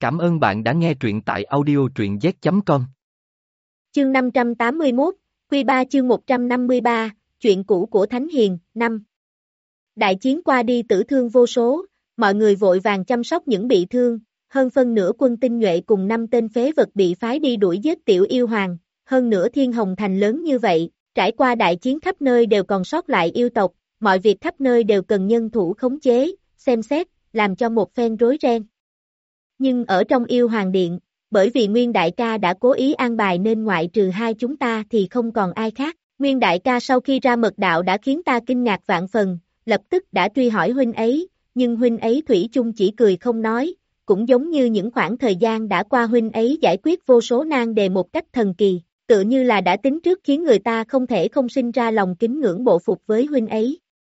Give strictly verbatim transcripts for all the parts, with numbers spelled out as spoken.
Cảm ơn bạn đã nghe truyện tại audio truyện z chấm com. Chương năm trăm tám mươi mốt, Quy ba chương một trăm năm mươi ba, chuyện cũ của Thánh Hiền, năm. Đại chiến qua đi tử thương vô số, mọi người vội vàng chăm sóc những bị thương, hơn phân nửa quân tinh nhuệ cùng năm tên phế vật bị phái đi đuổi giết tiểu yêu hoàng, hơn nữa Thiên Hồng Thành lớn như vậy, trải qua đại chiến khắp nơi đều còn sót lại yêu tộc, mọi việc khắp nơi đều cần nhân thủ khống chế, xem xét, làm cho một phen rối ren. Nhưng ở trong yêu hoàng điện, bởi vì Nguyên Đại ca đã cố ý an bài nên ngoại trừ hai chúng ta thì không còn ai khác. Nguyên Đại ca sau khi ra mật đạo đã khiến ta kinh ngạc vạn phần, lập tức đã truy hỏi huynh ấy, nhưng huynh ấy thủy chung chỉ cười không nói, cũng giống như những khoảng thời gian đã qua huynh ấy giải quyết vô số nan đề một cách thần kỳ, tự như là đã tính trước khiến người ta không thể không sinh ra lòng kính ngưỡng bộ phục với huynh ấy.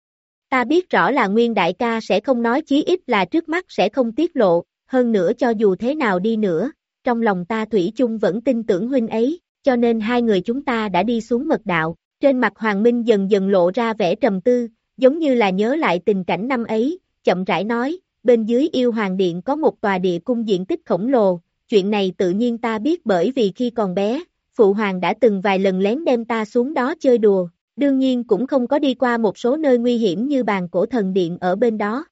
Ta biết rõ là Nguyên Đại ca sẽ không nói, chí ít là trước mắt sẽ không tiết lộ, hơn nữa cho dù thế nào đi nữa, trong lòng ta thủy chung vẫn tin tưởng huynh ấy, cho nên hai người chúng ta đã đi xuống mật đạo. Trên mặt Hoàng Minh dần dần lộ ra vẻ trầm tư, giống như là nhớ lại tình cảnh năm ấy, chậm rãi nói, bên dưới yêu hoàng điện có một tòa địa cung diện tích khổng lồ, chuyện này tự nhiên ta biết bởi vì khi còn bé, Phụ Hoàng đã từng vài lần lén đem ta xuống đó chơi đùa, đương nhiên cũng không có đi qua một số nơi nguy hiểm như bàn cổ thần điện ở bên đó.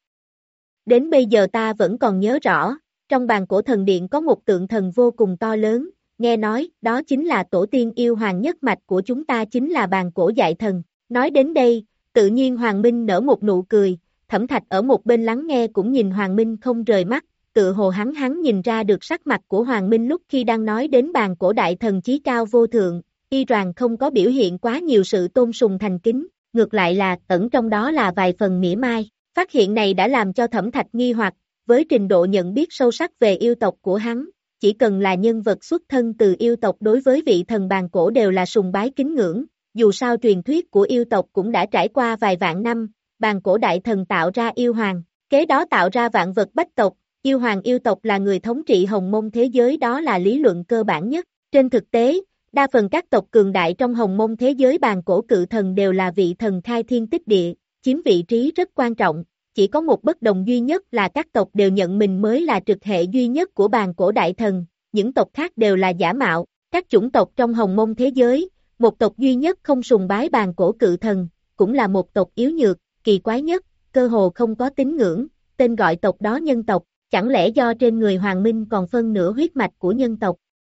Đến bây giờ ta vẫn còn nhớ rõ, trong bàn cổ thần điện có một tượng thần vô cùng to lớn, nghe nói, đó chính là tổ tiên yêu hoàng nhất mạch của chúng ta, chính là bàn cổ Dại Thần. Nói đến đây, tự nhiên Hoàng Minh nở một nụ cười, Thẩm Thạch ở một bên lắng nghe cũng nhìn Hoàng Minh không rời mắt, tự hồ hắn hắn nhìn ra được sắc mặt của Hoàng Minh lúc khi đang nói đến bàn cổ đại thần chí cao vô thượng, y rằng không có biểu hiện quá nhiều sự tôn sùng thành kính, ngược lại là ẩn trong đó là vài phần mỉa mai. Phát hiện này đã làm cho Thẩm Thạch nghi hoặc, với trình độ nhận biết sâu sắc về yêu tộc của hắn, chỉ cần là nhân vật xuất thân từ yêu tộc đối với vị thần bàn cổ đều là sùng bái kính ngưỡng, dù sao truyền thuyết của yêu tộc cũng đã trải qua vài vạn năm, bàn cổ đại thần tạo ra yêu hoàng, kế đó tạo ra vạn vật bách tộc, yêu hoàng yêu tộc là người thống trị hồng mông thế giới, đó là lý luận cơ bản nhất. Trên thực tế, đa phần các tộc cường đại trong hồng mông thế giới bàn cổ cự thần đều là vị thần khai thiên tích địa, chiếm vị trí rất quan trọng. Chỉ có một bất đồng duy nhất là các tộc đều nhận mình mới là trực hệ duy nhất của bàn cổ đại thần, những tộc khác đều là giả mạo. Các chủng tộc trong hồng mông thế giới, một tộc duy nhất không sùng bái bàn cổ cự thần, cũng là một tộc yếu nhược, kỳ quái nhất, cơ hồ không có tín ngưỡng, tên gọi tộc đó nhân tộc, chẳng lẽ do trên người Hoàng Minh còn phân nửa huyết mạch của nhân tộc?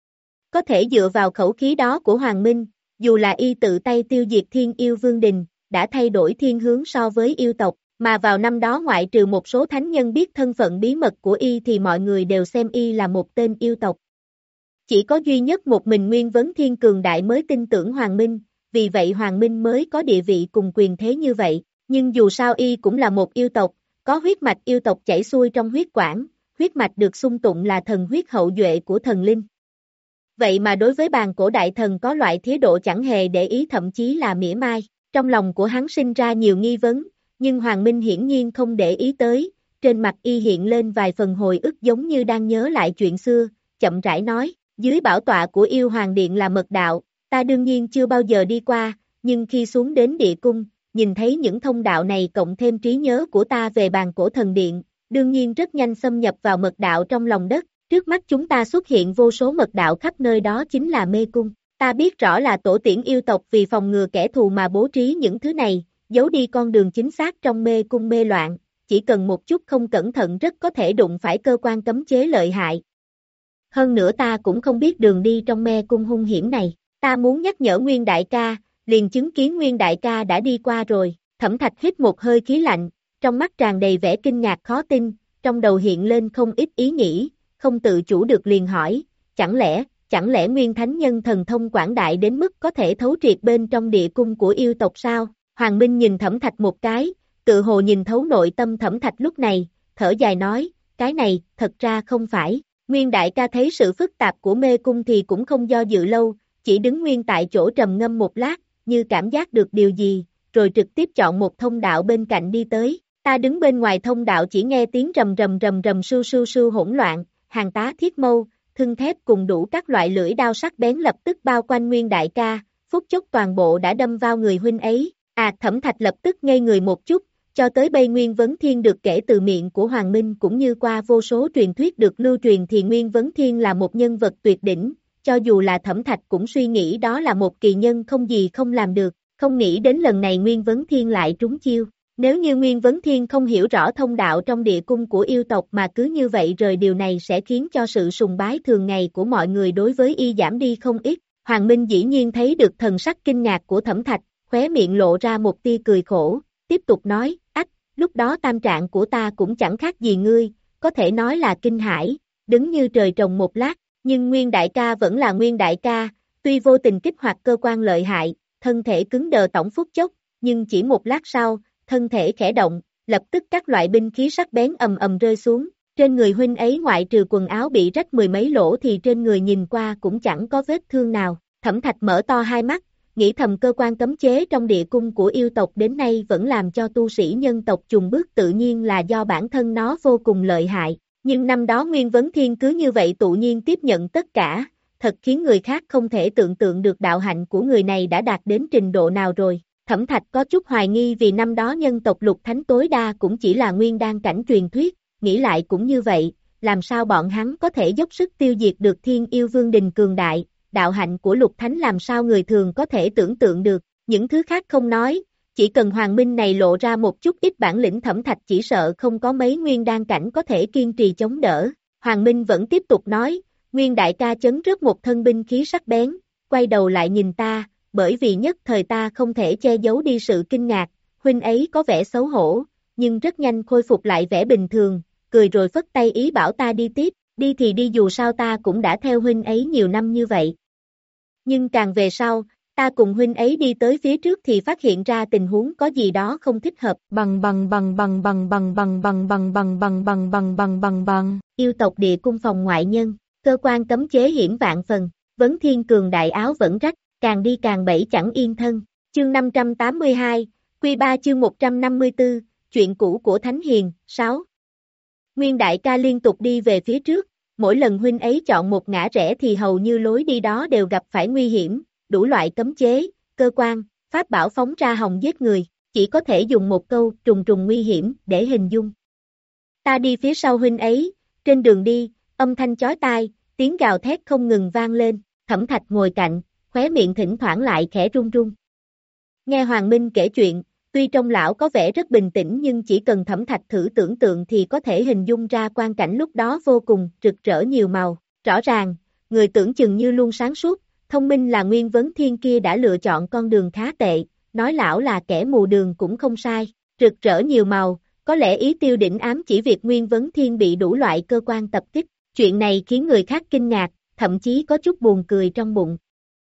Có thể dựa vào khẩu khí đó của Hoàng Minh, dù là y tự tay tiêu diệt Thiên Yêu Vương Đình, đã thay đổi thiên hướng so với yêu tộc. Mà vào năm đó ngoại trừ một số thánh nhân biết thân phận bí mật của y thì mọi người đều xem y là một tên yêu tộc. Chỉ có duy nhất một mình Nguyên Vấn Thiên cường đại mới tin tưởng Hoàng Minh, vì vậy Hoàng Minh mới có địa vị cùng quyền thế như vậy. Nhưng dù sao y cũng là một yêu tộc, có huyết mạch yêu tộc chảy xuôi trong huyết quản, huyết mạch được xưng tụng là thần huyết hậu duệ của thần linh. Vậy mà đối với bàn cổ đại thần có loại thái độ chẳng hề để ý, thậm chí là mỉa mai, trong lòng của hắn sinh ra nhiều nghi vấn. Nhưng Hoàng Minh hiển nhiên không để ý tới, trên mặt y hiện lên vài phần hồi ức giống như đang nhớ lại chuyện xưa, chậm rãi nói, dưới bảo tọa của yêu hoàng điện là mật đạo, ta đương nhiên chưa bao giờ đi qua, nhưng khi xuống đến địa cung, nhìn thấy những thông đạo này cộng thêm trí nhớ của ta về bàn cổ thần điện, đương nhiên rất nhanh xâm nhập vào mật đạo trong lòng đất, trước mắt chúng ta xuất hiện vô số mật đạo khắp nơi, đó chính là mê cung, ta biết rõ là tổ tiên yêu tộc vì phòng ngừa kẻ thù mà bố trí những thứ này, giấu đi con đường chính xác trong mê cung mê loạn, chỉ cần một chút không cẩn thận rất có thể đụng phải cơ quan cấm chế lợi hại. Hơn nữa ta cũng không biết đường đi trong mê cung hung hiểm này, ta muốn nhắc nhở Nguyên Đại ca, liền chứng kiến Nguyên Đại ca đã đi qua rồi. Thẩm Thạch hít một hơi khí lạnh, trong mắt tràn đầy vẻ kinh ngạc khó tin, trong đầu hiện lên không ít ý nghĩ, không tự chủ được liền hỏi, chẳng lẽ, chẳng lẽ Nguyên Thánh Nhân thần thông quảng đại đến mức có thể thấu triệt bên trong địa cung của yêu tộc sao? Hoàng Minh nhìn Thẩm Thạch một cái, tự hồ nhìn thấu nội tâm Thẩm Thạch lúc này, thở dài nói, cái này, thật ra không phải. Nguyên Đại ca thấy sự phức tạp của mê cung thì cũng không do dự lâu, chỉ đứng nguyên tại chỗ trầm ngâm một lát, như cảm giác được điều gì, rồi trực tiếp chọn một thông đạo bên cạnh đi tới. Ta đứng bên ngoài thông đạo chỉ nghe tiếng rầm rầm rầm rầm sưu sưu sưu hỗn loạn, hàng tá thiết mâu, thưng thép cùng đủ các loại lưỡi đao sắc bén lập tức bao quanh Nguyên Đại ca, phút chốc toàn bộ đã đâm vào người huynh ấy. À, Thẩm Thạch lập tức ngây người một chút, cho tới bây Nguyên Vấn Thiên được kể từ miệng của Hoàng Minh cũng như qua vô số truyền thuyết được lưu truyền thì Nguyên Vấn Thiên là một nhân vật tuyệt đỉnh, cho dù là Thẩm Thạch cũng suy nghĩ đó là một kỳ nhân không gì không làm được, không nghĩ đến lần này Nguyên Vấn Thiên lại trúng chiêu. Nếu như Nguyên Vấn Thiên không hiểu rõ thông đạo trong địa cung của yêu tộc mà cứ như vậy rời điều này sẽ khiến cho sự sùng bái thường ngày của mọi người đối với y giảm đi không ít. Hoàng Minh dĩ nhiên thấy được thần sắc kinh ngạc của Thẩm Thạch, khóe miệng lộ ra một tia cười khổ, tiếp tục nói, ách, lúc đó tam trạng của ta cũng chẳng khác gì ngươi, có thể nói là kinh hãi, đứng như trời trồng một lát, nhưng Nguyên đại ca vẫn là Nguyên đại ca, tuy vô tình kích hoạt cơ quan lợi hại, thân thể cứng đờ tổng phút chốc, nhưng chỉ một lát sau, thân thể khẽ động, lập tức các loại binh khí sắc bén ầm ầm rơi xuống, trên người huynh ấy ngoại trừ quần áo bị rách mười mấy lỗ thì trên người nhìn qua cũng chẳng có vết thương nào. Thẩm Thạch mở to hai mắt, nghĩ thầm cơ quan cấm chế trong địa cung của yêu tộc đến nay vẫn làm cho tu sĩ nhân tộc chùng bước tự nhiên là do bản thân nó vô cùng lợi hại, nhưng năm đó Nguyên Vấn Thiên cứ như vậy tự nhiên tiếp nhận tất cả, thật khiến người khác không thể tưởng tượng được đạo hạnh của người này đã đạt đến trình độ nào rồi. Thẩm Thạch có chút hoài nghi vì năm đó nhân tộc lục thánh tối đa cũng chỉ là nguyên đan cảnh truyền thuyết, nghĩ lại cũng như vậy, làm sao bọn hắn có thể dốc sức tiêu diệt được Thiên Yêu Vương đình cường đại, đạo hạnh của lục thánh làm sao người thường có thể tưởng tượng được, những thứ khác không nói, chỉ cần Hoàng Minh này lộ ra một chút ít bản lĩnh Thẩm Thạch chỉ sợ không có mấy nguyên đan cảnh có thể kiên trì chống đỡ. Hoàng Minh vẫn tiếp tục nói, Nguyên đại ca chấn rớt một thân binh khí sắc bén, quay đầu lại nhìn ta, bởi vì nhất thời ta không thể che giấu đi sự kinh ngạc, huynh ấy có vẻ xấu hổ, nhưng rất nhanh khôi phục lại vẻ bình thường, cười rồi phất tay ý bảo ta đi tiếp, đi thì đi dù sao ta cũng đã theo huynh ấy nhiều năm như vậy. Nhưng càng về sau, ta cùng huynh ấy đi tới phía trước thì phát hiện ra tình huống có gì đó không thích hợp. Bằng bằng bằng bằng bằng bằng bằng bằng bằng bằng bằng bằng bằng bằng bằng bằng yêu tộc địa cung phòng ngoại nhân, cơ quan cấm chế hiểm vạn phần, Vấn Thiên cường đại áo vẫn rách, càng đi càng bẫy chẳng yên thân. Chương năm trăm tám mươi hai, Quy ba chương một trăm năm mươi tư, chuyện cũ của Thánh Hiền, sáu. Nguyên đại ca liên tục đi về phía trước, mỗi lần huynh ấy chọn một ngã rẽ thì hầu như lối đi đó đều gặp phải nguy hiểm, đủ loại cấm chế, cơ quan, pháp bảo phóng ra hòng giết người, chỉ có thể dùng một câu trùng trùng nguy hiểm để hình dung. Ta đi phía sau huynh ấy, trên đường đi, âm thanh chói tai, tiếng gào thét không ngừng vang lên, Thẩm Thạch ngồi cạnh, khóe miệng thỉnh thoảng lại khẽ run run. Nghe Hoàng Minh kể chuyện, tuy trong lão có vẻ rất bình tĩnh nhưng chỉ cần Thẩm Thạch thử tưởng tượng thì có thể hình dung ra quang cảnh lúc đó vô cùng rực rỡ nhiều màu. Rõ ràng, người tưởng chừng như luôn sáng suốt, thông minh là Nguyên Vấn Thiên kia đã lựa chọn con đường khá tệ, nói lão là kẻ mù đường cũng không sai. Rực rỡ nhiều màu, có lẽ ý tiêu đỉnh ám chỉ việc Nguyên Vấn Thiên bị đủ loại cơ quan tập kích. Chuyện này khiến người khác kinh ngạc, thậm chí có chút buồn cười trong bụng.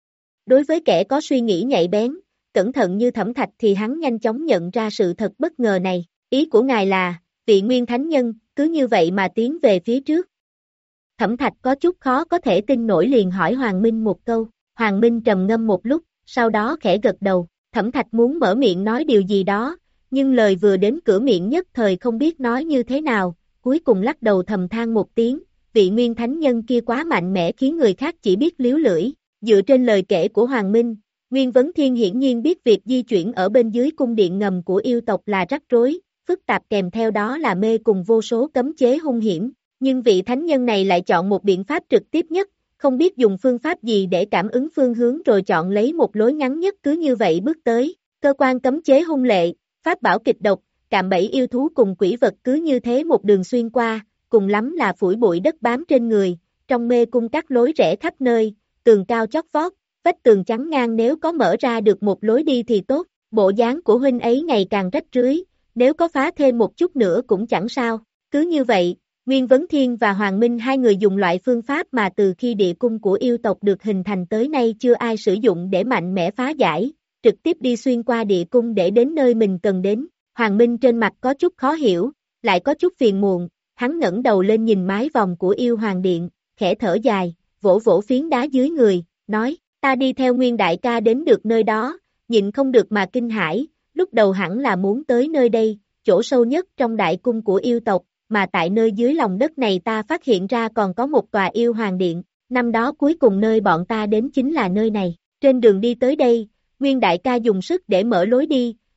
Đối với kẻ có suy nghĩ nhạy bén, cẩn thận như Thẩm Thạch thì hắn nhanh chóng nhận ra sự thật bất ngờ này. Ý của ngài là, vị Nguyên Thánh Nhân, cứ như vậy mà tiến về phía trước. Thẩm Thạch có chút khó có thể tin nổi liền hỏi Hoàng Minh một câu. Hoàng Minh trầm ngâm một lúc, sau đó khẽ gật đầu. Thẩm Thạch muốn mở miệng nói điều gì đó, nhưng lời vừa đến cửa miệng nhất thời không biết nói như thế nào, cuối cùng lắc đầu thầm than một tiếng. Vị Nguyên Thánh Nhân kia quá mạnh mẽ khiến người khác chỉ biết líu lưỡi. Dựa trên lời kể của Hoàng Minh, Nguyên Vấn Thiên hiển nhiên biết việc di chuyển ở bên dưới cung điện ngầm của yêu tộc là rắc rối, phức tạp kèm theo đó là mê cùng vô số cấm chế hung hiểm, nhưng vị thánh nhân này lại chọn một biện pháp trực tiếp nhất, không biết dùng phương pháp gì để cảm ứng phương hướng rồi chọn lấy một lối ngắn nhất cứ như vậy bước tới, cơ quan cấm chế hung lệ, pháp bảo kịch độc, cạm bẫy yêu thú cùng quỷ vật cứ như thế một đường xuyên qua, cùng lắm là phủi bụi đất bám trên người, trong mê cung các lối rẽ khắp nơi, tường cao chót vót, vách tường chắn ngang nếu có mở ra được một lối đi thì tốt, bộ dáng của huynh ấy ngày càng rách rưới, nếu có phá thêm một chút nữa cũng chẳng sao, cứ như vậy, Nguyên Vấn Thiên và Hoàng Minh hai người dùng loại phương pháp mà từ khi địa cung của yêu tộc được hình thành tới nay chưa ai sử dụng để mạnh mẽ phá giải, trực tiếp đi xuyên qua địa cung để đến nơi mình cần đến, Hoàng Minh trên mặt có chút khó hiểu, lại có chút phiền muộn, hắn ngẩng đầu lên nhìn mái vòng của yêu hoàng điện, khẽ thở dài, vỗ vỗ phiến đá dưới người, nói, ta đi theo Nguyên đại ca đến được nơi đó, nhịn không được mà kinh hãi, lúc đầu hẳn là muốn tới nơi đây, chỗ sâu nhất trong đại cung của yêu tộc, mà tại nơi dưới lòng đất này ta phát hiện ra còn có một tòa yêu hoàng điện, năm đó cuối cùng nơi bọn ta đến chính là nơi này, trên đường đi tới đây, Nguyên đại ca dùng sức để mở lối đi,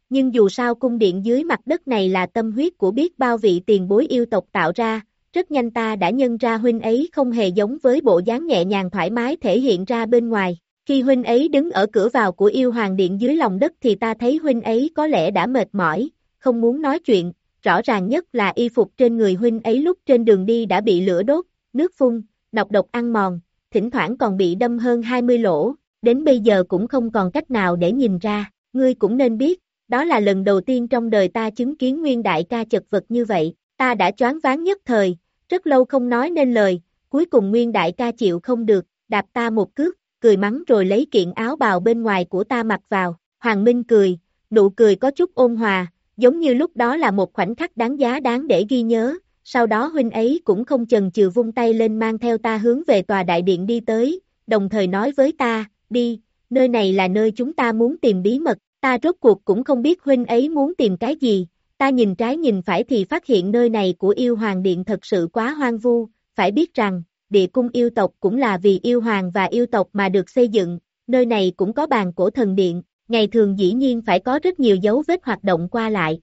nhưng dù sao cung điện dưới mặt đất này là tâm huyết của biết bao vị tiền bối yêu tộc tạo ra, rất nhanh ta đã nhận ra huynh ấy không hề giống với bộ dáng nhẹ nhàng thoải mái thể hiện ra bên ngoài. Khi huynh ấy đứng ở cửa vào của yêu hoàng điện dưới lòng đất thì ta thấy huynh ấy có lẽ đã mệt mỏi, không muốn nói chuyện, rõ ràng nhất là y phục trên người huynh ấy lúc trên đường đi đã bị lửa đốt, nước phun, nọc độc ăn mòn, thỉnh thoảng còn bị đâm hơn hai mươi lỗ, đến bây giờ cũng không còn cách nào để nhìn ra, ngươi cũng nên biết, đó là lần đầu tiên trong đời ta chứng kiến Nguyên đại ca chật vật như vậy, ta đã choáng váng nhất thời, rất lâu không nói nên lời, cuối cùng Nguyên đại ca chịu không được, đạp ta một cước, cười mắng rồi lấy kiện áo bào bên ngoài của ta mặc vào, Hoàng Minh cười, nụ cười có chút ôn hòa, giống như lúc đó là một khoảnh khắc đáng giá đáng để ghi nhớ, sau đó huynh ấy cũng không chần chừ vung tay lên mang theo ta hướng về tòa đại điện đi tới, đồng thời nói với ta, đi, nơi này là nơi chúng ta muốn tìm bí mật, ta rốt cuộc cũng không biết huynh ấy muốn tìm cái gì, ta nhìn trái nhìn phải thì phát hiện nơi này của yêu hoàng điện thật sự quá hoang vu, phải biết rằng, địa cung yêu tộc cũng là vì yêu hoàng và yêu tộc mà được xây dựng, nơi này cũng có bàn cổ thần điện, ngày thường dĩ nhiên phải có rất nhiều dấu vết hoạt động qua lại.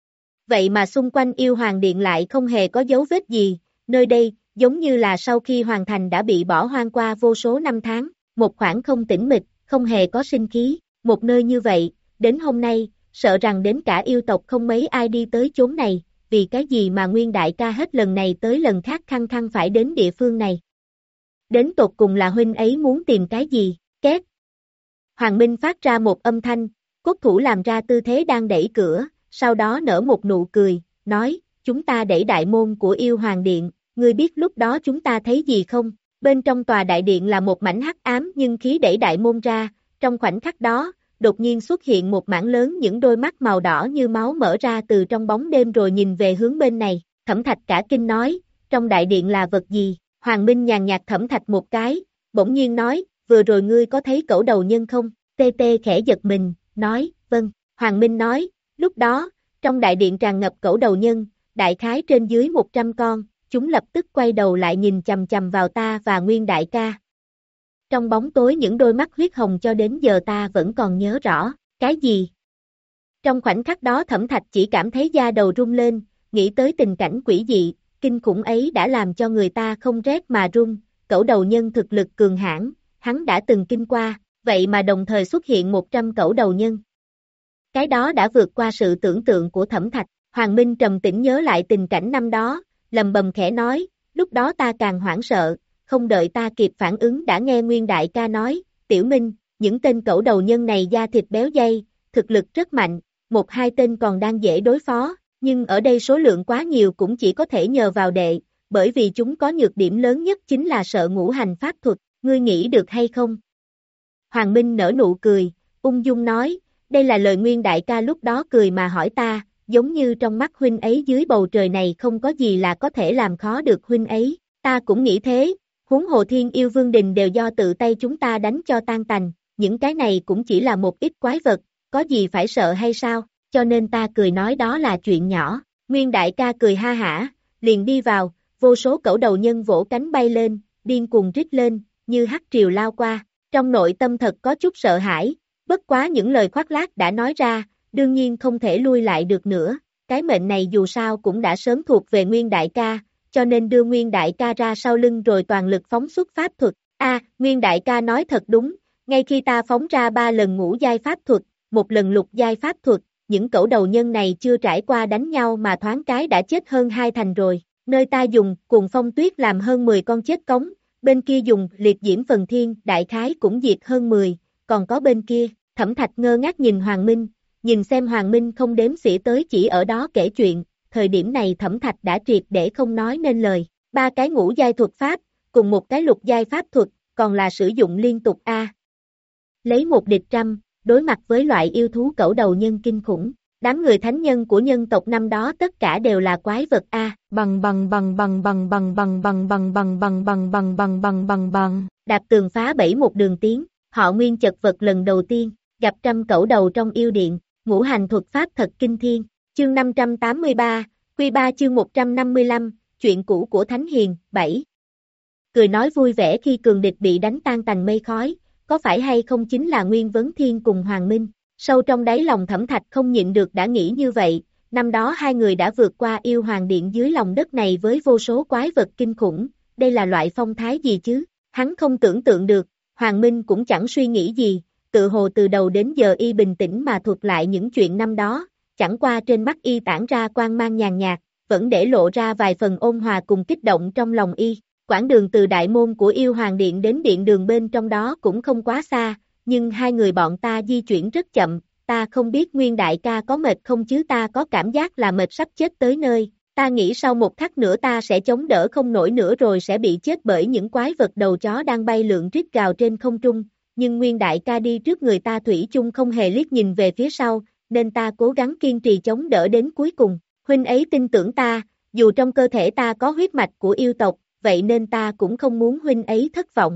Vậy mà xung quanh yêu hoàng điện lại không hề có dấu vết gì, nơi đây, giống như là sau khi hoàn thành đã bị bỏ hoang qua vô số năm tháng, một khoảng không tĩnh mịch, không hề có sinh khí, một nơi như vậy, đến hôm nay, sợ rằng đến cả yêu tộc không mấy ai đi tới chốn này, vì cái gì mà Nguyên đại ca hết lần này tới lần khác khăng khăng phải đến địa phương này. Đến tột cùng là huynh ấy muốn tìm cái gì, két. Hoàng Minh phát ra một âm thanh, cốt thủ làm ra tư thế đang đẩy cửa, sau đó nở một nụ cười, nói, chúng ta đẩy đại môn của yêu hoàng điện, ngươi biết lúc đó chúng ta thấy gì không? Bên trong tòa đại điện là một mảnh hắc ám nhưng khí đẩy đại môn ra, trong khoảnh khắc đó, đột nhiên xuất hiện một mảng lớn những đôi mắt màu đỏ như máu mở ra từ trong bóng đêm rồi nhìn về hướng bên này, Thẩm Thạch cả kinh nói, trong đại điện là vật gì? Hoàng Minh nhàn nhạt Thẩm Thạch một cái, bỗng nhiên nói, vừa rồi ngươi có thấy cẩu đầu nhân không? Tê Tê khẽ giật mình, nói, vâng, Hoàng Minh nói, lúc đó, trong đại điện tràn ngập cẩu đầu nhân, đại khái trên dưới một trăm con, chúng lập tức quay đầu lại nhìn chằm chằm vào ta và Nguyên đại ca. Trong bóng tối những đôi mắt huyết hồng cho đến giờ ta vẫn còn nhớ rõ, cái gì? Trong khoảnh khắc đó Thẩm Thạch chỉ cảm thấy da đầu rung lên, nghĩ tới tình cảnh quỷ dị, kinh khủng ấy đã làm cho người ta không rét mà run, cẩu đầu nhân thực lực cường hãn, hắn đã từng kinh qua, vậy mà đồng thời xuất hiện một trăm cẩu đầu nhân. Cái đó đã vượt qua sự tưởng tượng của Thẩm Thạch, Hoàng Minh trầm tĩnh nhớ lại tình cảnh năm đó, lầm bầm khẽ nói, lúc đó ta càng hoảng sợ, không đợi ta kịp phản ứng đã nghe Nguyên đại ca nói, Tiểu Minh, những tên cẩu đầu nhân này da thịt béo dây, thực lực rất mạnh, một hai tên còn đang dễ đối phó, nhưng ở đây số lượng quá nhiều cũng chỉ có thể nhờ vào đệ, bởi vì chúng có nhược điểm lớn nhất chính là sợ ngũ hành pháp thuật, ngươi nghĩ được hay không? Hoàng Minh nở nụ cười, ung dung nói, đây là lời Nguyên đại ca lúc đó cười mà hỏi ta, giống như trong mắt huynh ấy dưới bầu trời này không có gì là có thể làm khó được huynh ấy, ta cũng nghĩ thế, huống hồ Thiên Yêu Vương Đình đều do tự tay chúng ta đánh cho tan tành, những cái này cũng chỉ là một ít quái vật, có gì phải sợ hay sao, cho nên ta cười nói đó là chuyện nhỏ, Nguyên đại ca cười ha hả, liền đi vào, vô số cẩu đầu nhân vỗ cánh bay lên, điên cuồng rít lên, như hắc triều lao qua, trong nội tâm thật có chút sợ hãi, bất quá những lời khoác lác đã nói ra, đương nhiên không thể lui lại được nữa, cái mệnh này dù sao cũng đã sớm thuộc về Nguyên đại ca, cho nên đưa Nguyên đại ca ra sau lưng rồi toàn lực phóng xuất pháp thuật, a à, Nguyên đại ca nói thật đúng, ngay khi ta phóng ra ba lần ngũ giai pháp thuật, một lần lục giai pháp thuật, những cẩu đầu nhân này chưa trải qua đánh nhau mà thoáng cái đã chết hơn hai thành rồi, nơi ta dùng cuồng phong tuyết làm hơn mười con chết cống, bên kia dùng liệt diễm phần thiên đại khái cũng diệt hơn mười, còn có bên kia, Thẩm Thạch ngơ ngác nhìn Hoàng Minh, nhìn xem Hoàng Minh không đếm xỉa tới chỉ ở đó kể chuyện, thời điểm này Thẩm Thạch đã triệt để không nói nên lời, ba cái ngũ giai thuật pháp, cùng một cái lục giai pháp thuật, còn là sử dụng liên tục a. Lấy một địch trăm, đối mặt với loại yêu thú cẩu đầu nhân kinh khủng, đám người thánh nhân của nhân tộc năm đó tất cả đều là quái vật a. Bằng bằng bằng bằng bằng bằng bằng bằng bằng bằng bằng bằng bằng bằng bằng bằng bằng, đạp tường phá bẫy một đường tiến, họ Nguyên chật vật lần đầu tiên, gặp trăm cẩu đầu trong yêu điện, ngũ hành thuật pháp thật kinh thiên. Chương năm trăm tám mươi ba, Quy ba chương một trăm năm mươi lăm, chuyện cũ của Thánh Hiền, bảy. Cười nói vui vẻ khi cường địch bị đánh tan tành mây khói, có phải hay không chính là Nguyên Vấn Thiên cùng Hoàng Minh. Sâu trong đáy lòng Thẩm Thạch không nhịn được đã nghĩ như vậy, năm đó hai người đã vượt qua yêu hoàng điện dưới lòng đất này với vô số quái vật kinh khủng, đây là loại phong thái gì chứ? Hắn không tưởng tượng được, Hoàng Minh cũng chẳng suy nghĩ gì, tự hồ từ đầu đến giờ y bình tĩnh mà thuật lại những chuyện năm đó, chẳng qua trên mắt y tản ra quang mang nhàn nhạt, vẫn để lộ ra vài phần ôn hòa cùng kích động trong lòng y. Quãng đường từ đại môn của yêu hoàng điện đến điện đường bên trong đó cũng không quá xa, nhưng hai người bọn ta di chuyển rất chậm, ta không biết Nguyên đại ca có mệt không chứ ta có cảm giác là mệt sắp chết tới nơi, ta nghĩ sau một khắc nữa ta sẽ chống đỡ không nổi nữa rồi sẽ bị chết bởi những quái vật đầu chó đang bay lượn rít gào trên không trung, nhưng Nguyên đại ca đi trước người ta thủy chung không hề liếc nhìn về phía sau, nên ta cố gắng kiên trì chống đỡ đến cuối cùng, huynh ấy tin tưởng ta, dù trong cơ thể ta có huyết mạch của yêu tộc, vậy nên ta cũng không muốn huynh ấy thất vọng.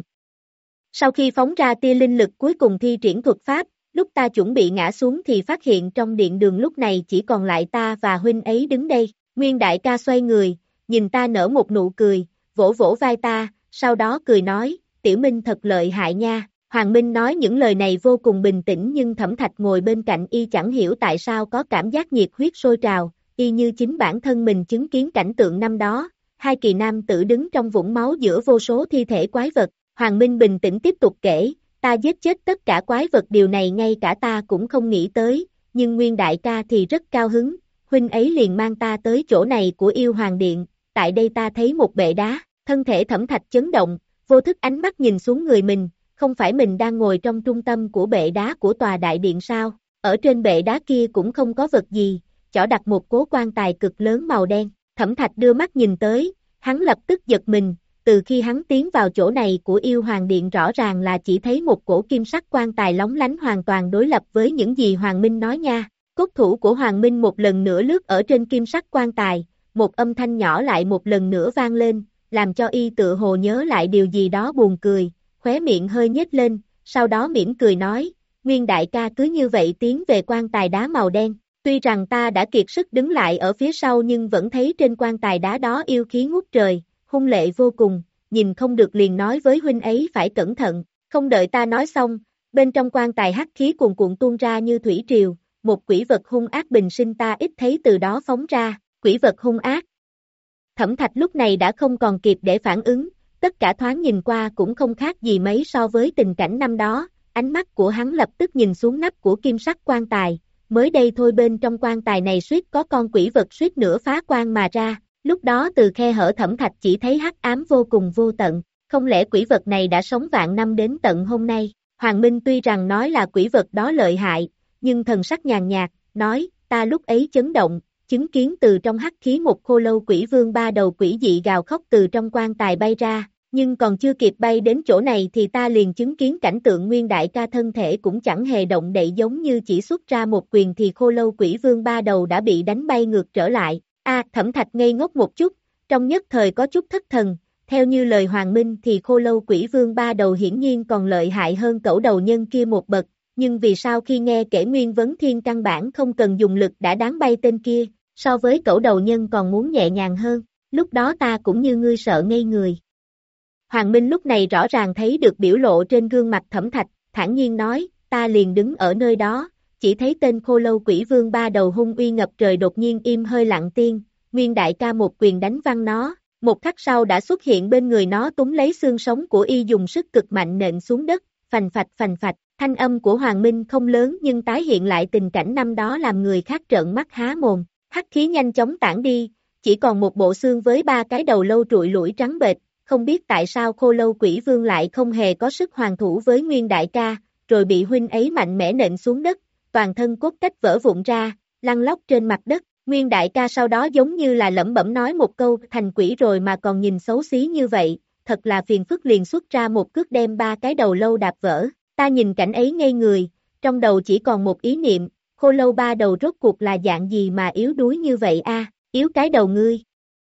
Sau khi phóng ra tia linh lực cuối cùng thi triển thuật pháp, lúc ta chuẩn bị ngã xuống thì phát hiện trong điện đường lúc này chỉ còn lại ta và huynh ấy đứng đây, Nguyên đại ca xoay người, nhìn ta nở một nụ cười, vỗ vỗ vai ta, sau đó cười nói, Tiểu Minh thật lợi hại nha. Hoàng Minh nói những lời này vô cùng bình tĩnh nhưng Thẩm Thạch ngồi bên cạnh y chẳng hiểu tại sao có cảm giác nhiệt huyết sôi trào, y như chính bản thân mình chứng kiến cảnh tượng năm đó, hai kỳ nam tử đứng trong vũng máu giữa vô số thi thể quái vật. Hoàng Minh bình tĩnh tiếp tục kể, ta giết chết tất cả quái vật điều này ngay cả ta cũng không nghĩ tới, nhưng Nguyên đại ca thì rất cao hứng, huynh ấy liền mang ta tới chỗ này của yêu hoàng điện, tại đây ta thấy một bệ đá, thân thể Thẩm Thạch chấn động, vô thức ánh mắt nhìn xuống người mình, không phải mình đang ngồi trong trung tâm của bệ đá của tòa đại điện sao, ở trên bệ đá kia cũng không có vật gì, chỏ đặt một cố quan tài cực lớn màu đen, Thẩm Thạch đưa mắt nhìn tới, hắn lập tức giật mình, từ khi hắn tiến vào chỗ này của yêu hoàng điện rõ ràng là chỉ thấy một cổ kim sắc quan tài lóng lánh hoàn toàn đối lập với những gì Hoàng Minh nói nha, cốt thủ của Hoàng Minh một lần nữa lướt ở trên kim sắc quan tài, một âm thanh nhỏ lại một lần nữa vang lên, làm cho y tự hồ nhớ lại điều gì đó buồn cười, khóe miệng hơi nhếch lên, sau đó mỉm cười nói, Nguyên đại ca cứ như vậy tiến về quan tài đá màu đen, tuy rằng ta đã kiệt sức đứng lại ở phía sau nhưng vẫn thấy trên quan tài đá đó yêu khí ngút trời, hung lệ vô cùng, nhìn không được liền nói với huynh ấy phải cẩn thận, không đợi ta nói xong, bên trong quan tài hắc khí cuồn cuộn tuôn ra như thủy triều, một quỷ vật hung ác bình sinh ta ít thấy từ đó phóng ra, quỷ vật hung ác. Thẩm Thạch lúc này đã không còn kịp để phản ứng, tất cả thoáng nhìn qua cũng không khác gì mấy so với tình cảnh năm đó, ánh mắt của hắn lập tức nhìn xuống nắp của kim sắc quan tài, mới đây thôi bên trong quan tài này suýt có con quỷ vật suýt nữa phá quan mà ra, lúc đó từ khe hở Thẩm Thạch chỉ thấy hắc ám vô cùng vô tận, không lẽ quỷ vật này đã sống vạn năm đến tận hôm nay, Hoàng Minh tuy rằng nói là quỷ vật đó lợi hại, nhưng thần sắc nhàn nhạt, nói, ta lúc ấy chấn động, chứng kiến từ trong hắc khí một khô lâu quỷ vương ba đầu quỷ dị gào khóc từ trong quan tài bay ra, nhưng còn chưa kịp bay đến chỗ này thì ta liền chứng kiến cảnh tượng Nguyên đại ca thân thể cũng chẳng hề động đậy giống như chỉ xuất ra một quyền thì khô lâu quỷ vương ba đầu đã bị đánh bay ngược trở lại, a Thẩm Thạch ngây ngốc một chút, trong nhất thời có chút thất thần, theo như lời Hoàng Minh thì khô lâu quỷ vương ba đầu hiển nhiên còn lợi hại hơn cẩu đầu nhân kia một bậc, nhưng vì sao khi nghe kể Nguyên Vấn Thiên căn bản không cần dùng lực đã đáng bay tên kia, so với cẩu đầu nhân còn muốn nhẹ nhàng hơn, lúc đó ta cũng như ngươi sợ ngây người. Hoàng Minh lúc này rõ ràng thấy được biểu lộ trên gương mặt Thẩm Thạch, thản nhiên nói, ta liền đứng ở nơi đó, chỉ thấy tên khô lâu quỷ vương ba đầu hung uy ngập trời đột nhiên im hơi lặng tiếng, Nguyên đại ca một quyền đánh văng nó, một khắc sau đã xuất hiện bên người nó túm lấy xương sống của y dùng sức cực mạnh nện xuống đất, phành phạch phành phạch, thanh âm của Hoàng Minh không lớn nhưng tái hiện lại tình cảnh năm đó làm người khác trợn mắt há mồm, hắc khí nhanh chóng tản đi, chỉ còn một bộ xương với ba cái đầu lâu trụi lủi trắng bệch, không biết tại sao khô lâu quỷ vương lại không hề có sức hoàn thủ với Nguyên đại ca, rồi bị huynh ấy mạnh mẽ nện xuống đất, toàn thân cốt cách vỡ vụn ra, lăn lóc trên mặt đất, Nguyên đại ca sau đó giống như là lẩm bẩm nói một câu thành quỷ rồi mà còn nhìn xấu xí như vậy, thật là phiền phức liền xuất ra một cước đem ba cái đầu lâu đạp vỡ, ta nhìn cảnh ấy ngây người, trong đầu chỉ còn một ý niệm, khô lâu ba đầu rốt cuộc là dạng gì mà yếu đuối như vậy a, yếu cái đầu ngươi.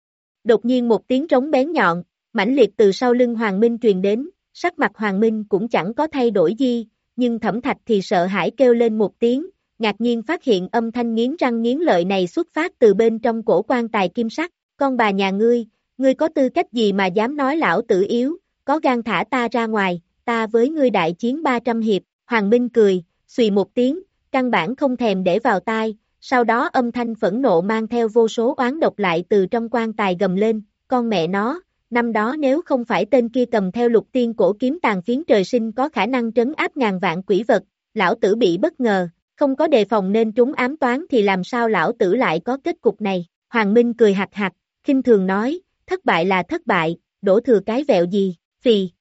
Đột nhiên một tiếng trống bén nhọn, mãnh liệt từ sau lưng Hoàng Minh truyền đến, sắc mặt Hoàng Minh cũng chẳng có thay đổi gì, nhưng Thẩm Thạch thì sợ hãi kêu lên một tiếng, ngạc nhiên phát hiện âm thanh nghiến răng nghiến lợi này xuất phát từ bên trong cổ quan tài kim sắc, con bà nhà ngươi, ngươi có tư cách gì mà dám nói lão tử yếu, có gan thả ta ra ngoài, ta với ngươi đại chiến ba trăm hiệp, Hoàng Minh cười, xùy một tiếng, căn bản không thèm để vào tai, sau đó âm thanh phẫn nộ mang theo vô số oán độc lại từ trong quan tài gầm lên, con mẹ nó, năm đó nếu không phải tên kia cầm theo lục tiên cổ kiếm tàn phiến trời sinh có khả năng trấn áp ngàn vạn quỷ vật, lão tử bị bất ngờ, không có đề phòng nên trúng ám toán thì làm sao lão tử lại có kết cục này, Hoàng Minh cười hạc hạc, khinh thường nói, thất bại là thất bại, đổ thừa cái vẹo gì, phì.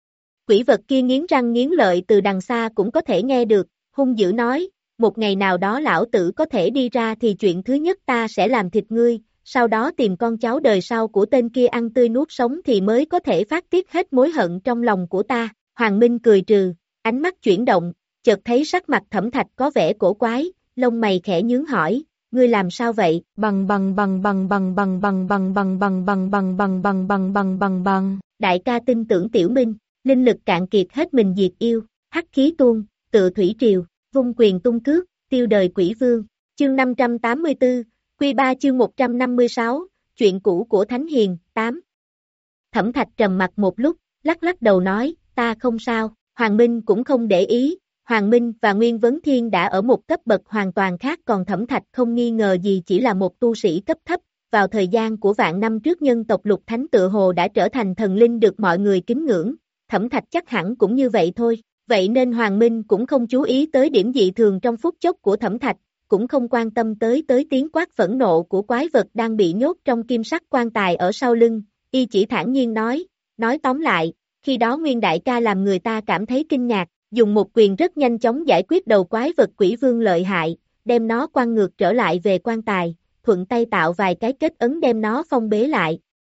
Quỷ vật kia nghiến răng nghiến lợi từ đằng xa cũng có thể nghe được, hung dữ nói, một ngày nào đó lão tử có thể đi ra thì chuyện thứ nhất ta sẽ làm thịt ngươi, sau đó tìm con cháu đời sau của tên kia ăn tươi nuốt sống thì mới có thể phát tiết hết mối hận trong lòng của ta. Hoàng Minh cười trừ, ánh mắt chuyển động, chợt thấy sắc mặt Thẩm Thạch có vẻ cổ quái, lông mày khẽ nhướng hỏi, ngươi làm sao vậy? Bằng bằng bằng bằng bằng bằng bằng bằng bằng bằng bằng bằng bằng bằng bằng bằng bằng bằng. Đại ca tin tưởng Tiểu Minh, linh lực cạn kiệt hết mình diệt yêu, hắc khí tuôn, tựa thủy triều, vung quyền tung cước, tiêu đời quỷ vương. Chương năm trăm tám mươi tư, Quy ba chương một trăm năm mươi sáu, chuyện cũ của Thánh Hiền, tám. Thẩm Thạch trầm mặt một lúc, lắc lắc đầu nói, ta không sao, Hoàng Minh cũng không để ý, Hoàng Minh và Nguyên Vấn Thiên đã ở một cấp bậc hoàn toàn khác còn Thẩm Thạch không nghi ngờ gì chỉ là một tu sĩ cấp thấp, vào thời gian của vạn năm trước nhân tộc Lục Thánh tựa hồ đã trở thành thần linh được mọi người kính ngưỡng, Thẩm Thạch chắc hẳn cũng như vậy thôi, vậy nên Hoàng Minh cũng không chú ý tới điểm dị thường trong phút chốc của Thẩm Thạch, cũng không quan tâm tới tới tiếng quát phẫn nộ của quái vật đang bị nhốt trong kim sắc quan tài ở sau lưng, y chỉ thản nhiên nói, nói tóm lại, khi đó Nguyên đại ca làm người ta cảm thấy kinh ngạc, dùng một quyền rất nhanh chóng giải quyết đầu quái vật quỷ vương lợi hại, đem nó quăng ngược trở lại về quan tài, thuận tay tạo vài cái kết ấn đem nó phong bế lại.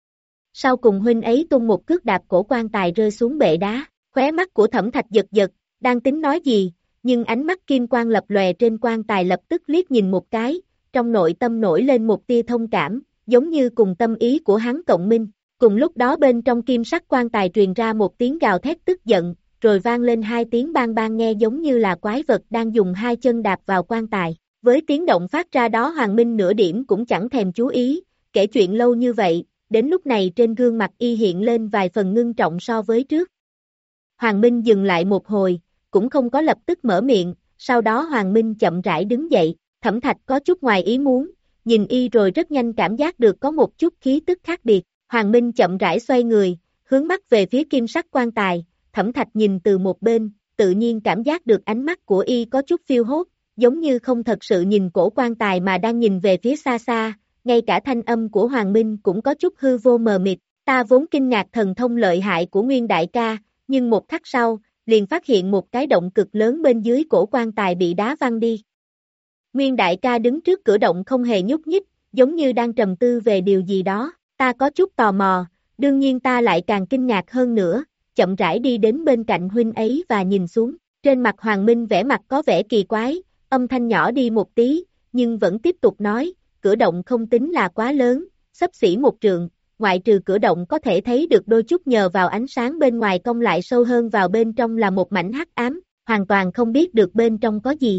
Sau cùng huynh ấy tung một cước đạp cổ quan tài rơi xuống bệ đá, khóe mắt của Thẩm Thạch giật giật, đang tính nói gì, nhưng ánh mắt kim quang lập lòe trên quan tài lập tức liếc nhìn một cái, trong nội tâm nổi lên một tia thông cảm, giống như cùng tâm ý của hắn cộng minh. Cùng lúc đó bên trong kim sắc quan tài truyền ra một tiếng gào thét tức giận, rồi vang lên hai tiếng bang bang nghe giống như là quái vật đang dùng hai chân đạp vào quan tài. Với tiếng động phát ra đó Hoàng Minh nửa điểm cũng chẳng thèm chú ý, kể chuyện lâu như vậy, đến lúc này trên gương mặt y hiện lên vài phần ngưng trọng so với trước. Hoàng Minh dừng lại một hồi, cũng không có lập tức mở miệng, sau đó Hoàng Minh chậm rãi đứng dậy, Thẩm Thạch có chút ngoài ý muốn, nhìn y rồi rất nhanh cảm giác được có một chút khí tức khác biệt, Hoàng Minh chậm rãi xoay người, hướng mắt về phía kim sắc quan tài, Thẩm Thạch nhìn từ một bên, tự nhiên cảm giác được ánh mắt của y có chút phiêu hốt, giống như không thật sự nhìn cổ quan tài mà đang nhìn về phía xa xa, ngay cả thanh âm của Hoàng Minh cũng có chút hư vô mờ mịt, ta vốn kinh ngạc thần thông lợi hại của Nguyên đại ca, nhưng một khắc sau, liền phát hiện một cái động cực lớn bên dưới cổ quan tài bị đá văng đi. Nguyên đại ca đứng trước cửa động không hề nhúc nhích, giống như đang trầm tư về điều gì đó, ta có chút tò mò, đương nhiên ta lại càng kinh ngạc hơn nữa, chậm rãi đi đến bên cạnh huynh ấy và nhìn xuống, trên mặt Hoàng Minh vẻ mặt có vẻ kỳ quái, âm thanh nhỏ đi một tí, nhưng vẫn tiếp tục nói, cửa động không tính là quá lớn, xấp xỉ một trượng, ngoại trừ cửa động có thể thấy được đôi chút nhờ vào ánh sáng bên ngoài cong lại sâu hơn vào bên trong là một mảnh hắc ám, hoàn toàn không biết được bên trong có gì.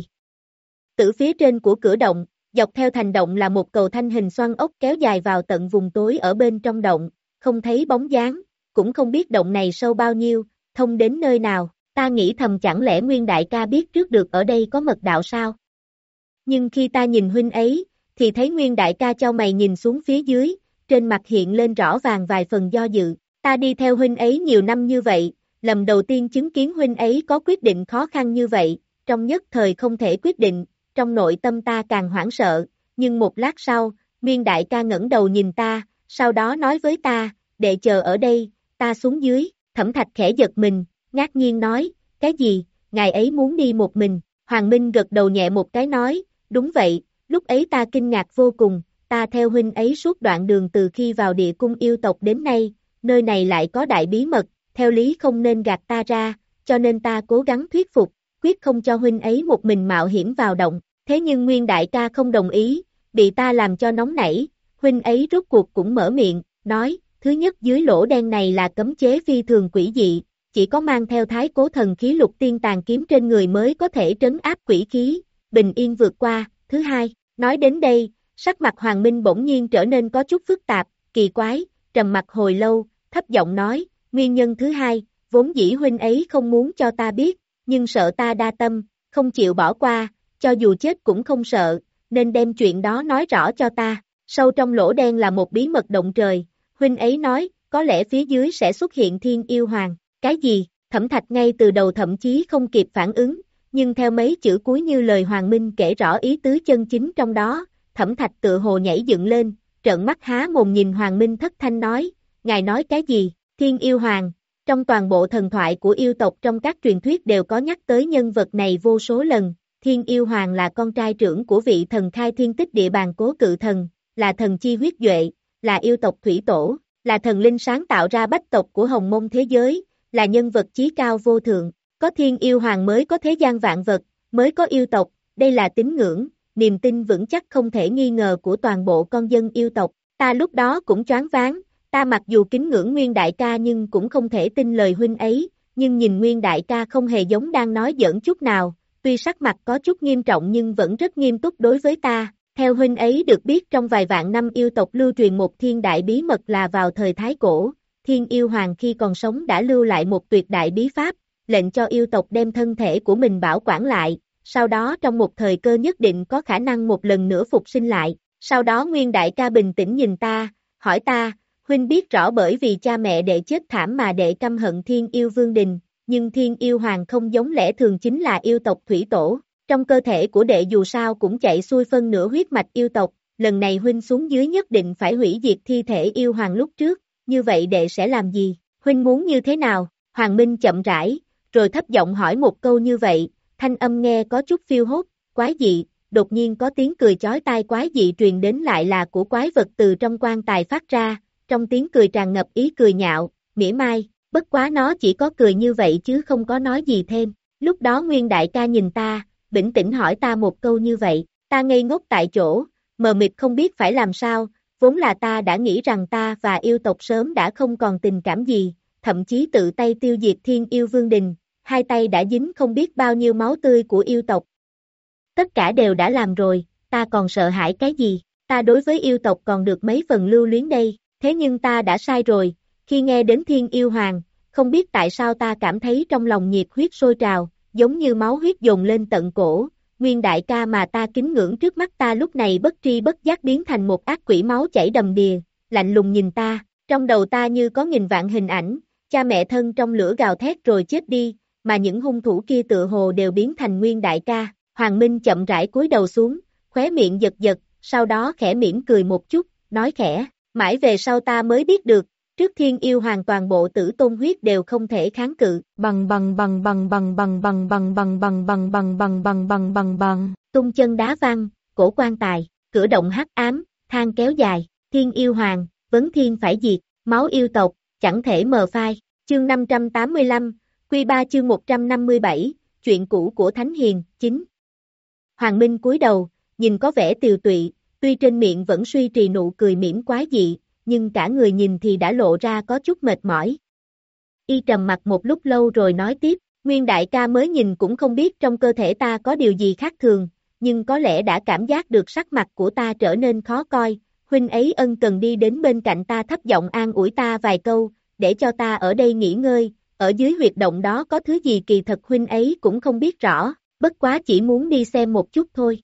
Từ phía trên của cửa động, dọc theo thành động là một cầu thanh hình xoăn ốc kéo dài vào tận vùng tối ở bên trong động, không thấy bóng dáng, cũng không biết động này sâu bao nhiêu, thông đến nơi nào, ta nghĩ thầm chẳng lẽ Nguyên đại ca biết trước được ở đây có mật đạo sao? Nhưng khi ta nhìn huynh ấy, thì thấy Nguyên đại ca chau mày nhìn xuống phía dưới, trên mặt hiện lên rõ vàng vài phần do dự, ta đi theo huynh ấy nhiều năm như vậy, lần đầu tiên chứng kiến huynh ấy có quyết định khó khăn như vậy, trong nhất thời không thể quyết định, trong nội tâm ta càng hoảng sợ, nhưng một lát sau, Nguyên đại ca ngẩng đầu nhìn ta, sau đó nói với ta, để chờ ở đây, ta xuống dưới, Thẩm Thạch khẽ giật mình, ngạc nhiên nói, cái gì, ngài ấy muốn đi một mình, Hoàng Minh gật đầu nhẹ một cái nói, đúng vậy, lúc ấy ta kinh ngạc vô cùng, ta theo huynh ấy suốt đoạn đường từ khi vào địa cung yêu tộc đến nay, nơi này lại có đại bí mật, theo lý không nên gạt ta ra, cho nên ta cố gắng thuyết phục, quyết không cho huynh ấy một mình mạo hiểm vào động, thế nhưng Nguyên đại ca không đồng ý, bị ta làm cho nóng nảy, huynh ấy rốt cuộc cũng mở miệng, nói, thứ nhất dưới lỗ đen này là cấm chế phi thường quỷ dị, chỉ có mang theo thái cố thần khí lục tiên tàn kiếm trên người mới có thể trấn áp quỷ khí, bình yên vượt qua, thứ hai, nói đến đây, sắc mặt Hoàng Minh bỗng nhiên trở nên có chút phức tạp, kỳ quái, trầm mặt hồi lâu, thấp giọng nói, nguyên nhân thứ hai, vốn dĩ huynh ấy không muốn cho ta biết, nhưng sợ ta đa tâm, không chịu bỏ qua, cho dù chết cũng không sợ, nên đem chuyện đó nói rõ cho ta. Sâu trong lỗ đen là một bí mật động trời, huynh ấy nói, có lẽ phía dưới sẽ xuất hiện thiên yêu hoàng. Cái gì? Thẩm Thạch ngay từ đầu thậm chí không kịp phản ứng, nhưng theo mấy chữ cuối như lời Hoàng Minh kể rõ ý tứ chân chính trong đó, Thẩm Thạch tự hồ nhảy dựng lên, trợn mắt há mồm nhìn Hoàng Minh thất thanh nói, ngài nói cái gì? Thiên yêu hoàng. Trong toàn bộ thần thoại của yêu tộc trong các truyền thuyết đều có nhắc tới nhân vật này vô số lần. Thiên yêu hoàng là con trai trưởng của vị thần khai thiên tích địa bàn cố cự thần, là thần chi huyết duệ, là yêu tộc thủy tổ, là thần linh sáng tạo ra bách tộc của hồng mông thế giới, là nhân vật chí cao vô thượng. Có thiên yêu hoàng mới có thế gian vạn vật, mới có yêu tộc, đây là tín ngưỡng, niềm tin vững chắc không thể nghi ngờ của toàn bộ con dân yêu tộc. Ta lúc đó cũng choáng váng, ta mặc dù kính ngưỡng Nguyên đại ca nhưng cũng không thể tin lời huynh ấy, nhưng nhìn Nguyên đại ca không hề giống đang nói giỡn chút nào, tuy sắc mặt có chút nghiêm trọng nhưng vẫn rất nghiêm túc đối với ta. Theo huynh ấy được biết trong vài vạn năm yêu tộc lưu truyền một thiên đại bí mật là vào thời Thái Cổ, thiên yêu hoàng khi còn sống đã lưu lại một tuyệt đại bí pháp, lệnh cho yêu tộc đem thân thể của mình bảo quản lại, sau đó trong một thời cơ nhất định có khả năng một lần nữa phục sinh lại. Sau đó Nguyên đại ca bình tĩnh nhìn ta, hỏi ta, huynh biết rõ bởi vì cha mẹ đệ chết thảm mà đệ căm hận thiên yêu vương đình, nhưng thiên yêu hoàng không giống lẽ thường chính là yêu tộc thủy tổ, trong cơ thể của đệ dù sao cũng chạy xuôi phân nửa huyết mạch yêu tộc, lần này huynh xuống dưới nhất định phải hủy diệt thi thể yêu hoàng lúc trước, như vậy đệ sẽ làm gì, huynh muốn như thế nào? Hoàng Minh chậm rãi, rồi thấp giọng hỏi một câu như vậy, thanh âm nghe có chút phiêu hốt, quái dị, đột nhiên có tiếng cười chói tai quái dị truyền đến lại là của quái vật từ trong quan tài phát ra, trong tiếng cười tràn ngập ý cười nhạo, mỉa mai, bất quá nó chỉ có cười như vậy chứ không có nói gì thêm. Lúc đó Nguyên đại ca nhìn ta, bình tĩnh hỏi ta một câu như vậy, ta ngây ngốc tại chỗ, mờ mịt không biết phải làm sao, vốn là ta đã nghĩ rằng ta và yêu tộc sớm đã không còn tình cảm gì, thậm chí tự tay tiêu diệt thiên yêu vương đình, hai tay đã dính không biết bao nhiêu máu tươi của yêu tộc. Tất cả đều đã làm rồi, ta còn sợ hãi cái gì, ta đối với yêu tộc còn được mấy phần lưu luyến đây, thế nhưng ta đã sai rồi, khi nghe đến thiên yêu hoàng, không biết tại sao ta cảm thấy trong lòng nhiệt huyết sôi trào, giống như máu huyết dồn lên tận cổ, Nguyên đại ca mà ta kính ngưỡng trước mắt ta lúc này bất tri bất giác biến thành một ác quỷ máu chảy đầm đìa, lạnh lùng nhìn ta, trong đầu ta như có nghìn vạn hình ảnh, cha mẹ thân trong lửa gào thét rồi chết đi, mà những hung thủ kia tựa hồ đều biến thành Nguyên đại ca. Hoàng Minh chậm rãi cúi đầu xuống, khóe miệng giật giật, sau đó khẽ mỉm cười một chút, nói khẽ, mãi về sau ta mới biết được, trước thiên yêu hoàng toàn bộ tử tôn huyết đều không thể kháng cự, bằng bằng bằng bằng bằng bằng bằng bằng bằng bằng bằng bằng bằng bằng bằng bằng bằng, tung chân đá văng, cổ quan tài, cửa động hắc ám, thang kéo dài, thiên yêu hoàng, vấn thiên phải diệt, máu yêu tộc, chẳng thể mờ phai, chương năm trăm tám mươi lăm, Quy ba chương một trăm năm mươi bảy, chuyện cũ của Thánh Hiền, chín. Hoàng Minh cúi đầu, nhìn có vẻ tiều tụy, tuy trên miệng vẫn suy trì nụ cười mỉm quái dị, nhưng cả người nhìn thì đã lộ ra có chút mệt mỏi. Y trầm mặt một lúc lâu rồi nói tiếp, Nguyên đại ca mới nhìn cũng không biết trong cơ thể ta có điều gì khác thường, nhưng có lẽ đã cảm giác được sắc mặt của ta trở nên khó coi, huynh ấy ân cần đi đến bên cạnh ta thấp giọng an ủi ta vài câu, để cho ta ở đây nghỉ ngơi, ở dưới huyệt động đó có thứ gì kỳ thật huynh ấy cũng không biết rõ, bất quá chỉ muốn đi xem một chút thôi.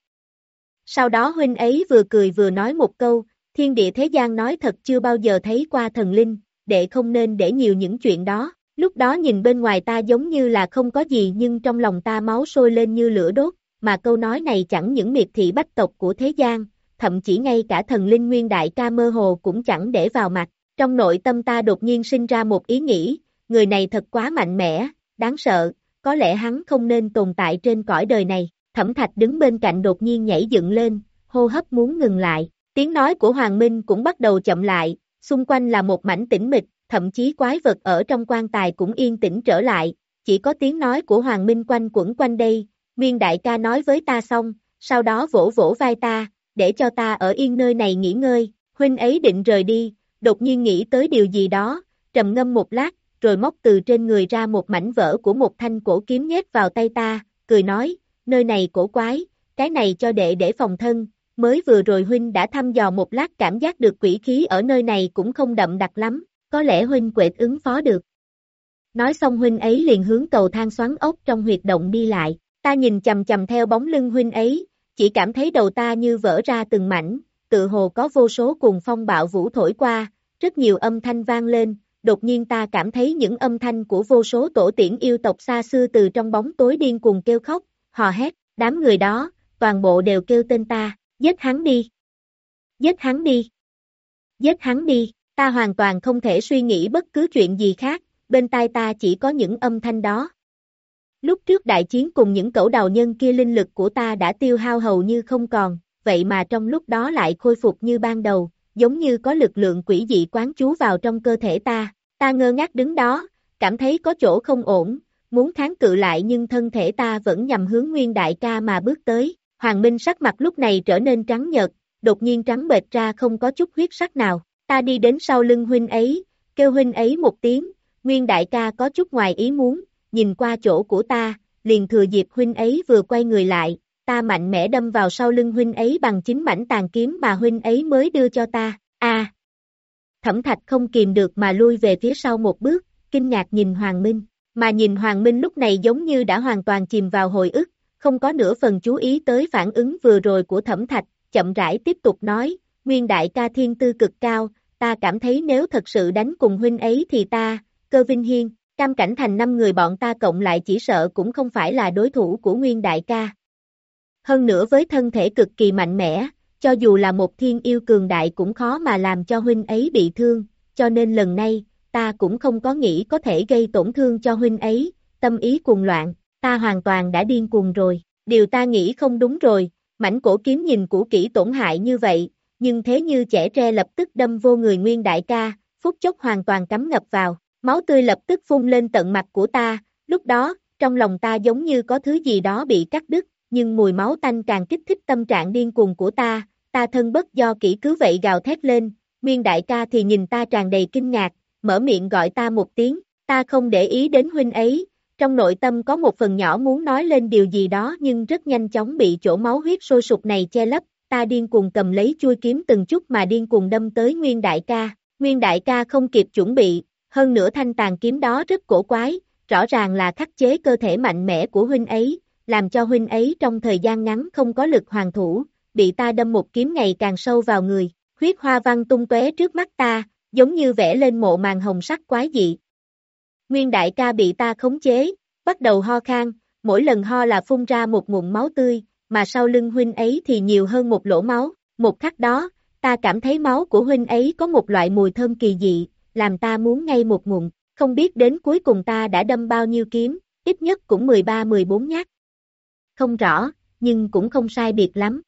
Sau đó huynh ấy vừa cười vừa nói một câu, thiên địa thế gian nói thật chưa bao giờ thấy qua thần linh, đệ không nên để nhiều những chuyện đó, lúc đó nhìn bên ngoài ta giống như là không có gì nhưng trong lòng ta máu sôi lên như lửa đốt, mà câu nói này chẳng những miệt thị bách tộc của thế gian, thậm chí ngay cả thần linh Nguyên đại ca mơ hồ cũng chẳng để vào mặt, trong nội tâm ta đột nhiên sinh ra một ý nghĩ, người này thật quá mạnh mẽ, đáng sợ, có lẽ hắn không nên tồn tại trên cõi đời này. Thẩm Thạch đứng bên cạnh đột nhiên nhảy dựng lên, hô hấp muốn ngừng lại, tiếng nói của Hoàng Minh cũng bắt đầu chậm lại, xung quanh là một mảnh tĩnh mịch, thậm chí quái vật ở trong quan tài cũng yên tĩnh trở lại, chỉ có tiếng nói của Hoàng Minh quanh quẩn quanh đây, Nguyên đại ca nói với ta xong, sau đó vỗ vỗ vai ta, để cho ta ở yên nơi này nghỉ ngơi, huynh ấy định rời đi, đột nhiên nghĩ tới điều gì đó, trầm ngâm một lát, rồi móc từ trên người ra một mảnh vỡ của một thanh cổ kiếm nhét vào tay ta, cười nói, nơi này cổ quái, cái này cho đệ để phòng thân, mới vừa rồi huynh đã thăm dò một lát cảm giác được quỷ khí ở nơi này cũng không đậm đặc lắm, có lẽ huynh quệt ứng phó được. Nói xong huynh ấy liền hướng cầu thang xoắn ốc trong huyệt động đi lại, Ta nhìn chầm chầm theo bóng lưng huynh ấy, chỉ cảm thấy đầu ta như vỡ ra từng mảnh, tự hồ có vô số cuồng phong bạo vũ thổi qua, rất nhiều âm thanh vang lên, đột nhiên ta cảm thấy những âm thanh của vô số tổ tiễn yêu tộc xa xưa từ trong bóng tối điên cuồng kêu khóc, hò hét, đám người đó, toàn bộ đều kêu tên ta, giết hắn đi, giết hắn đi, giết hắn đi, ta hoàn toàn không thể suy nghĩ bất cứ chuyện gì khác, bên tai ta chỉ có những âm thanh đó. Lúc trước đại chiến cùng những cẩu đào nhân kia linh lực của ta đã tiêu hao hầu như không còn, vậy mà trong lúc đó lại khôi phục như ban đầu, giống như có lực lượng quỷ dị quán trú vào trong cơ thể ta, ta ngơ ngác đứng đó, cảm thấy có chỗ không ổn, muốn kháng cự lại nhưng thân thể ta vẫn nhằm hướng Nguyên đại ca mà bước tới, Hoàng Minh sắc mặt lúc này trở nên trắng nhợt, đột nhiên trắng bệch ra không có chút huyết sắc nào, ta đi đến sau lưng huynh ấy, kêu huynh ấy một tiếng, Nguyên đại ca có chút ngoài ý muốn, nhìn qua chỗ của ta, liền thừa dịp huynh ấy vừa quay người lại, ta mạnh mẽ đâm vào sau lưng huynh ấy bằng chính mảnh tàn kiếm mà huynh ấy mới đưa cho ta, a à, Thẩm Thạch không kìm được mà lui về phía sau một bước, kinh ngạc nhìn Hoàng Minh, mà nhìn Hoàng Minh lúc này giống như đã hoàn toàn chìm vào hồi ức, không có nửa phần chú ý tới phản ứng vừa rồi của Thẩm Thạch, chậm rãi tiếp tục nói, Nguyên đại ca thiên tư cực cao, ta cảm thấy nếu thật sự đánh cùng huynh ấy thì ta, Cơ Vinh Hiên, Cam Cảnh Thành năm người bọn ta cộng lại chỉ sợ cũng không phải là đối thủ của Nguyên đại ca. Hơn nữa với thân thể cực kỳ mạnh mẽ, cho dù là một thiên yêu cường đại cũng khó mà làm cho huynh ấy bị thương, cho nên lần này, ta cũng không có nghĩ có thể gây tổn thương cho huynh ấy, tâm ý cuồng loạn, ta hoàn toàn đã điên cuồng rồi, điều ta nghĩ không đúng rồi, mảnh cổ kiếm nhìn cũ kỹ tổn hại như vậy, nhưng thế như chẻ tre lập tức đâm vô người Nguyên đại ca, phút chốc hoàn toàn cắm ngập vào, máu tươi lập tức phun lên tận mặt của ta, lúc đó, trong lòng ta giống như có thứ gì đó bị cắt đứt, nhưng mùi máu tanh càng kích thích tâm trạng điên cuồng của ta, ta thân bất do kỹ cứ vậy gào thét lên, Nguyên đại ca thì nhìn ta tràn đầy kinh ngạc, mở miệng gọi ta một tiếng, ta không để ý đến huynh ấy, trong nội tâm có một phần nhỏ muốn nói lên điều gì đó nhưng rất nhanh chóng bị chỗ máu huyết sôi sục này che lấp, ta điên cuồng cầm lấy chuôi kiếm từng chút mà điên cuồng đâm tới Nguyên đại ca, Nguyên đại ca không kịp chuẩn bị, hơn nữa thanh tàn kiếm đó rất cổ quái, rõ ràng là khắc chế cơ thể mạnh mẽ của huynh ấy, làm cho huynh ấy trong thời gian ngắn không có lực hoàn thủ, bị ta đâm một kiếm ngày càng sâu vào người, huyết hoa văn tung tóe trước mắt ta, giống như vẽ lên mộ màn hồng sắc quái dị. Nguyên đại ca bị ta khống chế, bắt đầu ho khan, mỗi lần ho là phun ra một ngụm máu tươi, mà sau lưng huynh ấy thì nhiều hơn một lỗ máu, một khắc đó, ta cảm thấy máu của huynh ấy có một loại mùi thơm kỳ dị, làm ta muốn ngay một ngụm, không biết đến cuối cùng ta đã đâm bao nhiêu kiếm, ít nhất cũng mười ba mười bốn nhát. Không rõ, nhưng cũng không sai biệt lắm.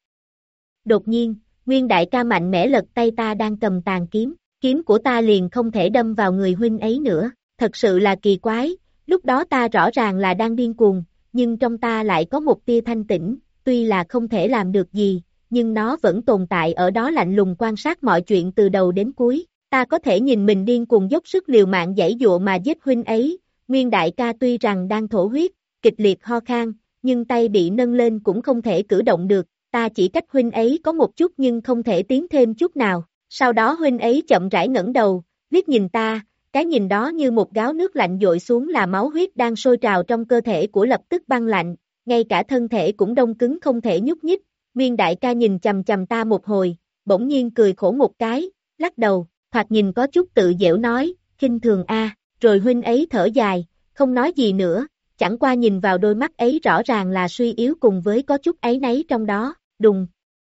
Đột nhiên, Nguyên đại ca mạnh mẽ lật tay ta đang cầm tàn kiếm, kiếm của ta liền không thể đâm vào người huynh ấy nữa, thật sự là kỳ quái, lúc đó ta rõ ràng là đang điên cuồng, nhưng trong ta lại có một tia thanh tĩnh, tuy là không thể làm được gì, nhưng nó vẫn tồn tại ở đó lạnh lùng quan sát mọi chuyện từ đầu đến cuối, ta có thể nhìn mình điên cuồng dốc sức liều mạng giãy dụa mà giết huynh ấy, Nguyên đại ca tuy rằng đang thổ huyết, kịch liệt ho khan, nhưng tay bị nâng lên cũng không thể cử động được, ta chỉ cách huynh ấy có một chút nhưng không thể tiến thêm chút nào, sau đó huynh ấy chậm rãi ngẩng đầu, liếc nhìn ta, cái nhìn đó như một gáo nước lạnh dội xuống là máu huyết đang sôi trào trong cơ thể của lập tức băng lạnh, ngay cả thân thể cũng đông cứng không thể nhúc nhích, Nguyên đại ca nhìn chầm chầm ta một hồi, bỗng nhiên cười khổ một cái, lắc đầu, thoạt nhìn có chút tự giễu nói, khinh thường a, rồi huynh ấy thở dài, không nói gì nữa, chẳng qua nhìn vào đôi mắt ấy rõ ràng là suy yếu cùng với có chút áy náy trong đó, đùng.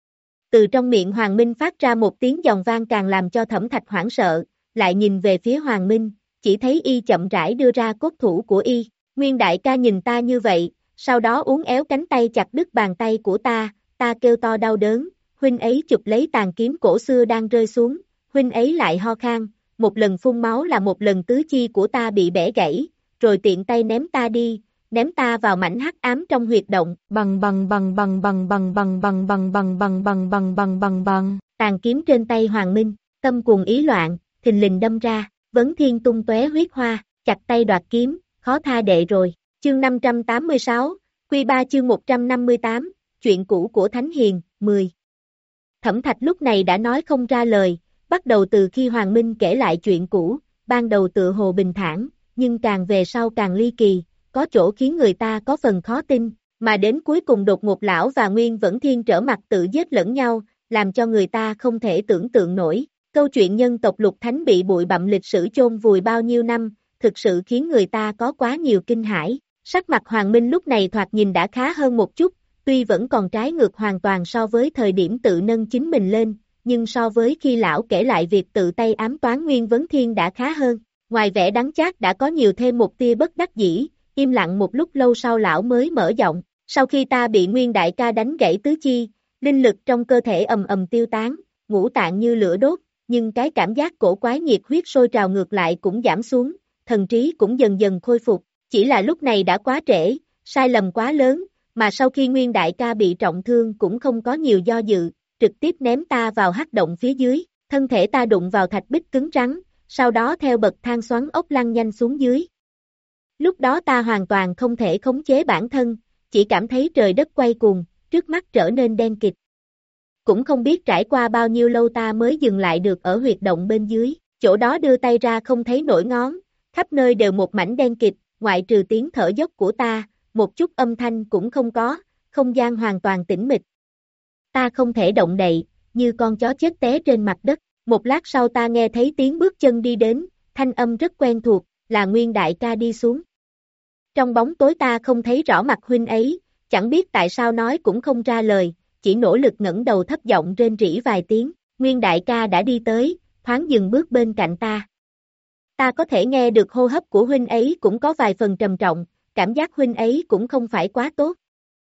Từ trong miệng Hoàng Minh phát ra một tiếng giòn vang càng làm cho Thẩm Thạch hoảng sợ, lại nhìn về phía Hoàng Minh, chỉ thấy y chậm rãi đưa ra cốt thủ của y, Nguyên đại ca nhìn ta như vậy, sau đó uốn éo cánh tay chặt đứt bàn tay của ta, ta kêu to đau đớn, huynh ấy chụp lấy tàn kiếm cổ xưa đang rơi xuống, huynh ấy lại ho khan, một lần phun máu là một lần tứ chi của ta bị bẻ gãy, rồi tiện tay ném ta đi, ném ta vào mảnh hắc ám trong huyệt động, bằng bằng bằng bằng bằng bằng bằng bằng bằng bằng bằng bằng bằng bằng bằng bằng, tàn kiếm trên tay Hoàng Minh, tâm cuồng ý loạn, thình lình đâm ra, vấn thiên tung tóe huyết hoa, chặt tay đoạt kiếm, khó tha đệ rồi, chương năm trăm tám mươi sáu, Quy ba chương một trăm năm mươi tám, chuyện cũ của Thánh Hiền, mười. Thẩm Thạch lúc này đã nói không ra lời, bắt đầu từ khi Hoàng Minh kể lại chuyện cũ, ban đầu tựa hồ bình thản, nhưng càng về sau càng ly kỳ, có chỗ khiến người ta có phần khó tin, Mà đến cuối cùng đột ngột lão và Nguyên Vẫn Thiên trở mặt tự giết lẫn nhau, làm cho người ta không thể tưởng tượng nổi. Câu chuyện nhân tộc Lục Thánh bị bụi bặm lịch sử chôn vùi bao nhiêu năm, thực sự khiến người ta có quá nhiều kinh hãi. Sắc mặt Hoàng Minh lúc này thoạt nhìn đã khá hơn một chút, tuy vẫn còn trái ngược hoàn toàn so với thời điểm tự nâng chính mình lên, nhưng so với khi lão kể lại việc tự tay ám toán Nguyên Vấn Thiên đã khá hơn. Ngoài vẻ đắng chát đã có nhiều thêm một tia bất đắc dĩ, im lặng một lúc lâu sau lão mới mở giọng, sau khi ta bị Nguyên đại ca đánh gãy tứ chi, linh lực trong cơ thể ầm ầm tiêu tán, ngũ tạng như lửa đốt, nhưng cái cảm giác cổ quái nhiệt huyết sôi trào ngược lại cũng giảm xuống, thần trí cũng dần dần khôi phục, chỉ là lúc này đã quá trễ, sai lầm quá lớn, mà sau khi Nguyên đại ca bị trọng thương cũng không có nhiều do dự, trực tiếp ném ta vào hắc động phía dưới, thân thể ta đụng vào thạch bích cứng rắn, sau đó theo bậc thang xoắn ốc lăn nhanh xuống dưới. Lúc đó ta hoàn toàn không thể khống chế bản thân, chỉ cảm thấy trời đất quay cuồng, trước mắt trở nên đen kịt. Cũng không biết trải qua bao nhiêu lâu ta mới dừng lại được ở huyệt động bên dưới, chỗ đó đưa tay ra không thấy nổi ngón, khắp nơi đều một mảnh đen kịt, ngoại trừ tiếng thở dốc của ta, một chút âm thanh cũng không có, không gian hoàn toàn tĩnh mịch. Ta không thể động đậy, như con chó chết té trên mặt đất, một lát sau ta nghe thấy tiếng bước chân đi đến, thanh âm rất quen thuộc, là Nguyên đại ca đi xuống. Trong bóng tối ta không thấy rõ mặt huynh ấy, chẳng biết tại sao nói cũng không ra lời, chỉ nỗ lực ngẩng đầu thấp giọng rên rỉ vài tiếng, Nguyên đại ca đã đi tới, thoáng dừng bước bên cạnh ta. Ta có thể nghe được hô hấp của huynh ấy cũng có vài phần trầm trọng, cảm giác huynh ấy cũng không phải quá tốt.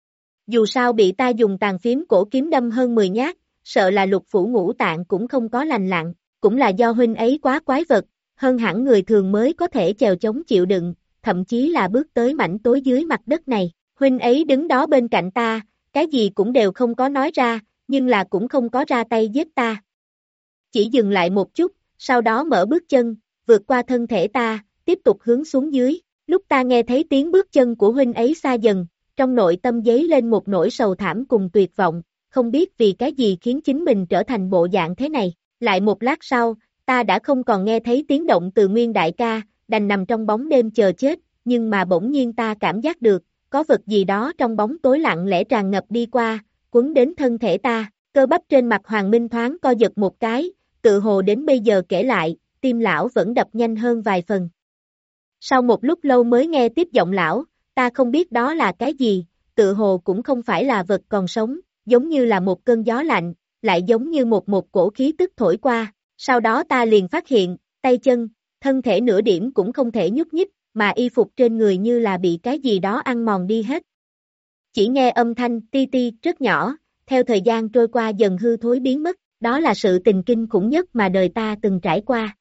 Dù sao bị ta dùng tàn phím cổ kiếm đâm hơn mười nhát, sợ là lục phủ ngũ tạng cũng không có lành lặn, cũng là do huynh ấy quá quái vật, hơn hẳn người thường mới có thể chèo chống chịu đựng, thậm chí là bước tới mảnh tối dưới mặt đất này. Huynh ấy đứng đó bên cạnh ta, cái gì cũng đều không có nói ra, nhưng là cũng không có ra tay giết ta. Chỉ dừng lại một chút, sau đó mở bước chân, vượt qua thân thể ta, tiếp tục hướng xuống dưới. Lúc ta nghe thấy tiếng bước chân của huynh ấy xa dần, trong nội tâm dấy lên một nỗi sầu thảm cùng tuyệt vọng, không biết vì cái gì khiến chính mình trở thành bộ dạng thế này. Lại một lát sau, ta đã không còn nghe thấy tiếng động từ Nguyên đại ca, đành nằm trong bóng đêm chờ chết, nhưng mà bỗng nhiên ta cảm giác được, có vật gì đó trong bóng tối lặng lẽ tràn ngập đi qua, quấn đến thân thể ta, cơ bắp trên mặt Hoàng Minh thoáng co giật một cái, tự hồ đến bây giờ kể lại, tim lão vẫn đập nhanh hơn vài phần. Sau một lúc lâu mới nghe tiếp giọng lão, ta không biết đó là cái gì, tự hồ cũng không phải là vật còn sống, giống như là một cơn gió lạnh, lại giống như một một cổ khí tức thổi qua, sau đó ta liền phát hiện, tay chân, thân thể nửa điểm cũng không thể nhúc nhích, mà y phục trên người như là bị cái gì đó ăn mòn đi hết. Chỉ nghe âm thanh ti ti rất nhỏ, theo thời gian trôi qua dần hư thối biến mất, đó là sự tình kinh khủng nhất mà đời ta từng trải qua.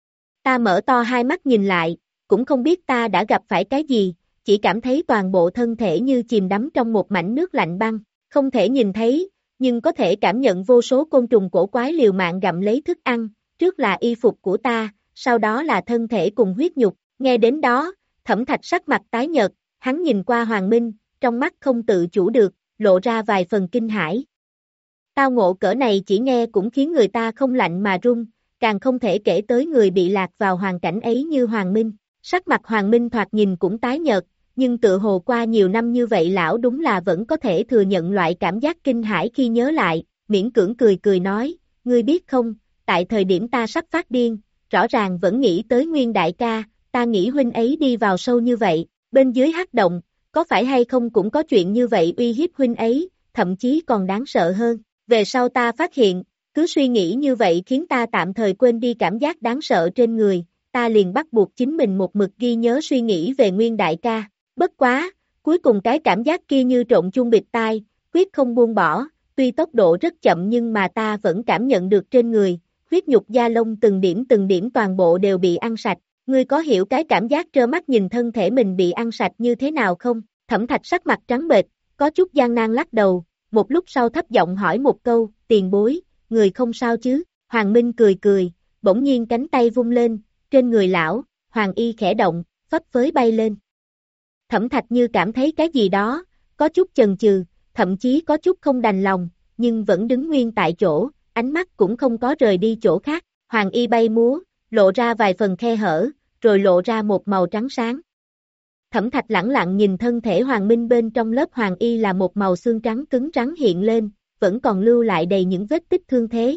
Ta mở to hai mắt nhìn lại, cũng không biết ta đã gặp phải cái gì, chỉ cảm thấy toàn bộ thân thể như chìm đắm trong một mảnh nước lạnh băng, không thể nhìn thấy, nhưng có thể cảm nhận vô số côn trùng cổ quái liều mạng gặm lấy thức ăn, trước là y phục của ta, sau đó là thân thể cùng huyết nhục, nghe đến đó, Thẩm Thạch sắc mặt tái nhợt, hắn nhìn qua Hoàng Minh, trong mắt không tự chủ được, lộ ra vài phần kinh hãi. Tao ngộ cỡ này chỉ nghe cũng khiến người ta không lạnh mà run, càng không thể kể tới người bị lạc vào hoàn cảnh ấy như Hoàng Minh. Sắc mặt Hoàng Minh thoạt nhìn cũng tái nhợt, nhưng tự hồ qua nhiều năm như vậy lão đúng là vẫn có thể thừa nhận loại cảm giác kinh hãi khi nhớ lại, miễn cưỡng cười cười nói, ngươi biết không, tại thời điểm ta sắp phát điên, rõ ràng vẫn nghĩ tới Nguyên đại ca, ta nghĩ huynh ấy đi vào sâu như vậy, bên dưới hắc động, có phải hay không cũng có chuyện như vậy uy hiếp huynh ấy, thậm chí còn đáng sợ hơn. Về sau ta phát hiện, cứ suy nghĩ như vậy khiến ta tạm thời quên đi cảm giác đáng sợ trên người, ta liền bắt buộc chính mình một mực ghi nhớ suy nghĩ về Nguyên đại ca. Bất quá, cuối cùng cái cảm giác kia như trộn chung bịt tai, quyết không buông bỏ, tuy tốc độ rất chậm nhưng mà ta vẫn cảm nhận được trên người, huyết nhục da lông từng điểm từng điểm toàn bộ đều bị ăn sạch. Ngươi có hiểu cái cảm giác trơ mắt nhìn thân thể mình bị ăn sạch như thế nào không? Thẩm Thạch sắc mặt trắng bệch, có chút gian nan lắc đầu, một lúc sau thấp giọng hỏi một câu, tiền bối, người không sao chứ? Hoàng Minh cười cười, bỗng nhiên cánh tay vung lên, trên người lão, hoàng y khẽ động, phấp phới bay lên. Thẩm Thạch như cảm thấy cái gì đó, có chút chần chừ, thậm chí có chút không đành lòng, nhưng vẫn đứng nguyên tại chỗ, ánh mắt cũng không có rời đi chỗ khác. Hoàng y bay múa, lộ ra vài phần khe hở, rồi lộ ra một màu trắng sáng. Thẩm Thạch lẳng lặng nhìn thân thể Hoàng Minh bên trong lớp hoàng y là một màu xương trắng cứng rắn hiện lên, vẫn còn lưu lại đầy những vết tích thương thế.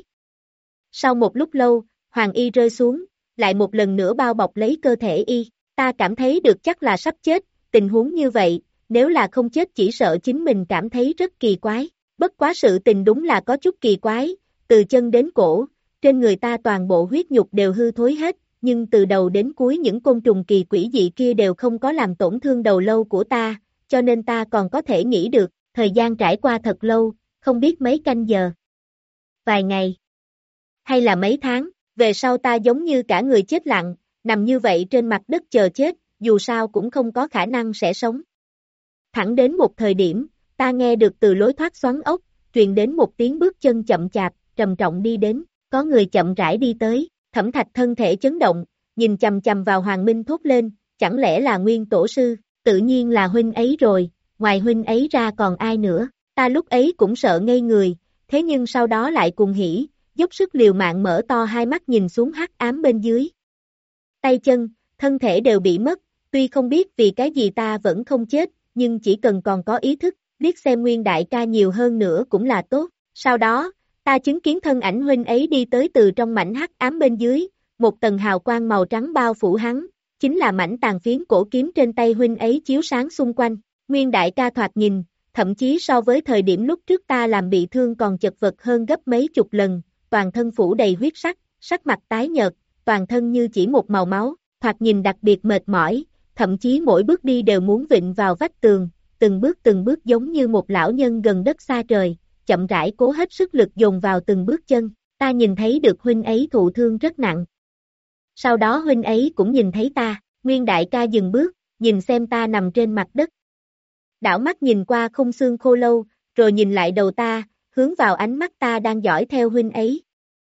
Sau một lúc lâu, hoàng y rơi xuống, lại một lần nữa bao bọc lấy cơ thể y, ta cảm thấy được chắc là sắp chết, tình huống như vậy, nếu là không chết chỉ sợ chính mình cảm thấy rất kỳ quái, bất quá sự tình đúng là có chút kỳ quái, từ chân đến cổ, trên người ta toàn bộ huyết nhục đều hư thối hết, nhưng từ đầu đến cuối những côn trùng kỳ quỷ dị kia đều không có làm tổn thương đầu lâu của ta, cho nên ta còn có thể nghĩ được, thời gian trải qua thật lâu, không biết mấy canh giờ, vài ngày, hay là mấy tháng, về sau ta giống như cả người chết lặng, nằm như vậy trên mặt đất chờ chết, dù sao cũng không có khả năng sẽ sống. Thẳng đến một thời điểm, ta nghe được từ lối thoát xoắn ốc, truyền đến một tiếng bước chân chậm chạp, trầm trọng đi đến, có người chậm rãi đi tới, Thẩm Thạch thân thể chấn động, nhìn chầm chầm vào Hoàng Minh thốt lên, chẳng lẽ là Nguyên Tổ sư, tự nhiên là huynh ấy rồi, ngoài huynh ấy ra còn ai nữa, ta lúc ấy cũng sợ ngây người, thế nhưng sau đó lại cùng hỉ, dốc sức liều mạng mở to hai mắt nhìn xuống hắc ám bên dưới. Tay chân, thân thể đều bị mất, tuy không biết vì cái gì ta vẫn không chết, nhưng chỉ cần còn có ý thức, biết xem Nguyên đại ca nhiều hơn nữa cũng là tốt. Sau đó, ta chứng kiến thân ảnh huynh ấy đi tới từ trong mảnh hắc ám bên dưới, một tầng hào quang màu trắng bao phủ hắn, chính là mảnh tàn phiến cổ kiếm trên tay huynh ấy chiếu sáng xung quanh. Nguyên đại ca thoạt nhìn, thậm chí so với thời điểm lúc trước ta làm bị thương còn chật vật hơn gấp mấy chục lần, toàn thân phủ đầy huyết sắc, sắc mặt tái nhợt, toàn thân như chỉ một màu máu, thoạt nhìn đặc biệt mệt mỏi, thậm chí mỗi bước đi đều muốn vịn vào vách tường, từng bước từng bước giống như một lão nhân gần đất xa trời, chậm rãi cố hết sức lực dồn vào từng bước chân, ta nhìn thấy được huynh ấy thụ thương rất nặng. Sau đó huynh ấy cũng nhìn thấy ta, Nguyên đại ca dừng bước, nhìn xem ta nằm trên mặt đất. Đảo mắt nhìn qua khung xương khô lâu, rồi nhìn lại đầu ta, hướng vào ánh mắt ta đang dõi theo huynh ấy.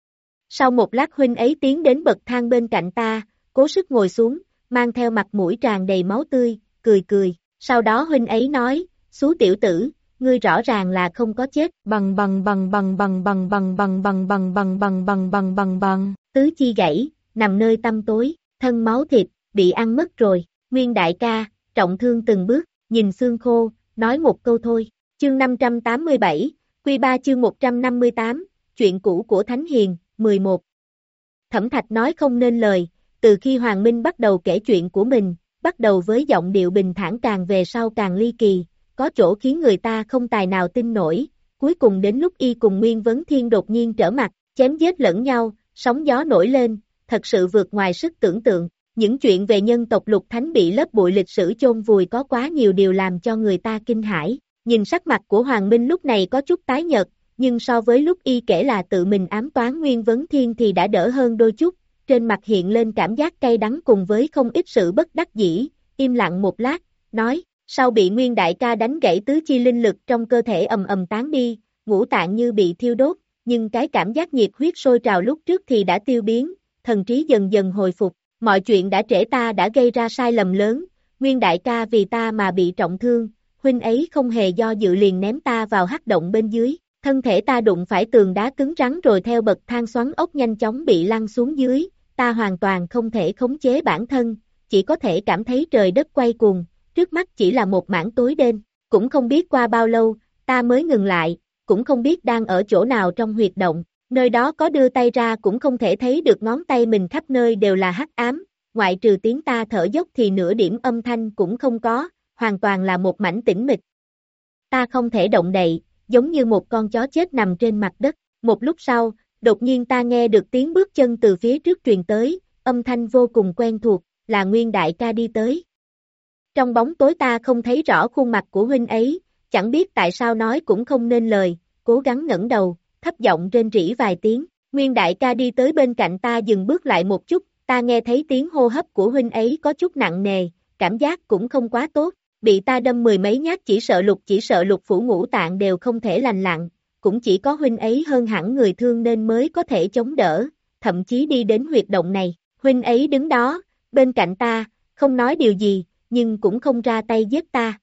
Sau một lát huynh ấy tiến đến bậc thang bên cạnh ta, cố sức ngồi xuống, mang theo mặt mũi tràn đầy máu tươi, cười cười. Sau đó huynh ấy nói, xú tiểu tử, ngươi rõ ràng là không có chết, bằng bằng bằng bằng bằng bằng bằng bằng bằng bằng bằng bằng bằng bằng bằng bằng, tứ chi gãy, nằm nơi tăm tối, thân máu thịt, bị ăn mất rồi. Nguyên đại ca, trọng thương từng bước, nhìn xương khô, nói một câu thôi. Chương năm trăm tám mươi bảy, Quy ba chương một trăm năm mươi tám, chuyện cũ của Thánh Hiền, mười một. Thẩm Thạch nói không nên lời, từ khi Hoàng Minh bắt đầu kể chuyện của mình, bắt đầu với giọng điệu bình thản càng về sau càng ly kỳ, có chỗ khiến người ta không tài nào tin nổi, cuối cùng đến lúc y cùng Nguyên Vấn Thiên đột nhiên trở mặt, chém giết lẫn nhau, sóng gió nổi lên, thật sự vượt ngoài sức tưởng tượng. Những chuyện về nhân tộc Lục Thánh bị lớp bụi lịch sử chôn vùi có quá nhiều điều làm cho người ta kinh hãi. Nhìn sắc mặt của Hoàng Minh lúc này có chút tái nhợt, nhưng so với lúc y kể là tự mình ám toán Nguyên Vấn Thiên thì đã đỡ hơn đôi chút, trên mặt hiện lên cảm giác cay đắng cùng với không ít sự bất đắc dĩ, im lặng một lát, nói, sau bị Nguyên đại ca đánh gãy tứ chi linh lực trong cơ thể ầm ầm tán đi, ngũ tạng như bị thiêu đốt, nhưng cái cảm giác nhiệt huyết sôi trào lúc trước thì đã tiêu biến, thần trí dần dần hồi phục, mọi chuyện đã trễ, ta đã gây ra sai lầm lớn, Nguyên đại ca vì ta mà bị trọng thương, huynh ấy không hề do dự liền ném ta vào hắc động bên dưới, thân thể ta đụng phải tường đá cứng rắn rồi theo bậc thang xoắn ốc nhanh chóng bị lăn xuống dưới, ta hoàn toàn không thể khống chế bản thân, chỉ có thể cảm thấy trời đất quay cuồng, trước mắt chỉ là một mảng tối đen, cũng không biết qua bao lâu, ta mới ngừng lại, cũng không biết đang ở chỗ nào trong huyệt động, nơi đó có đưa tay ra cũng không thể thấy được ngón tay mình, khắp nơi đều là hắc ám, ngoại trừ tiếng ta thở dốc thì nửa điểm âm thanh cũng không có, hoàn toàn là một mảnh tĩnh mịch. Ta không thể động đậy, giống như một con chó chết nằm trên mặt đất, một lúc sau, đột nhiên ta nghe được tiếng bước chân từ phía trước truyền tới, âm thanh vô cùng quen thuộc, là Nguyên đại ca đi tới. Trong bóng tối ta không thấy rõ khuôn mặt của huynh ấy, chẳng biết tại sao nói cũng không nên lời, cố gắng ngẩng đầu, thấp giọng rên rỉ vài tiếng, Nguyên đại ca đi tới bên cạnh ta dừng bước lại một chút, ta nghe thấy tiếng hô hấp của huynh ấy có chút nặng nề, cảm giác cũng không quá tốt, bị ta đâm mười mấy nhát chỉ sợ lục chỉ sợ lục phủ ngũ tạng đều không thể lành lặn, cũng chỉ có huynh ấy hơn hẳn người thương nên mới có thể chống đỡ, thậm chí đi đến huyệt động này, huynh ấy đứng đó, bên cạnh ta, không nói điều gì, nhưng cũng không ra tay giết ta.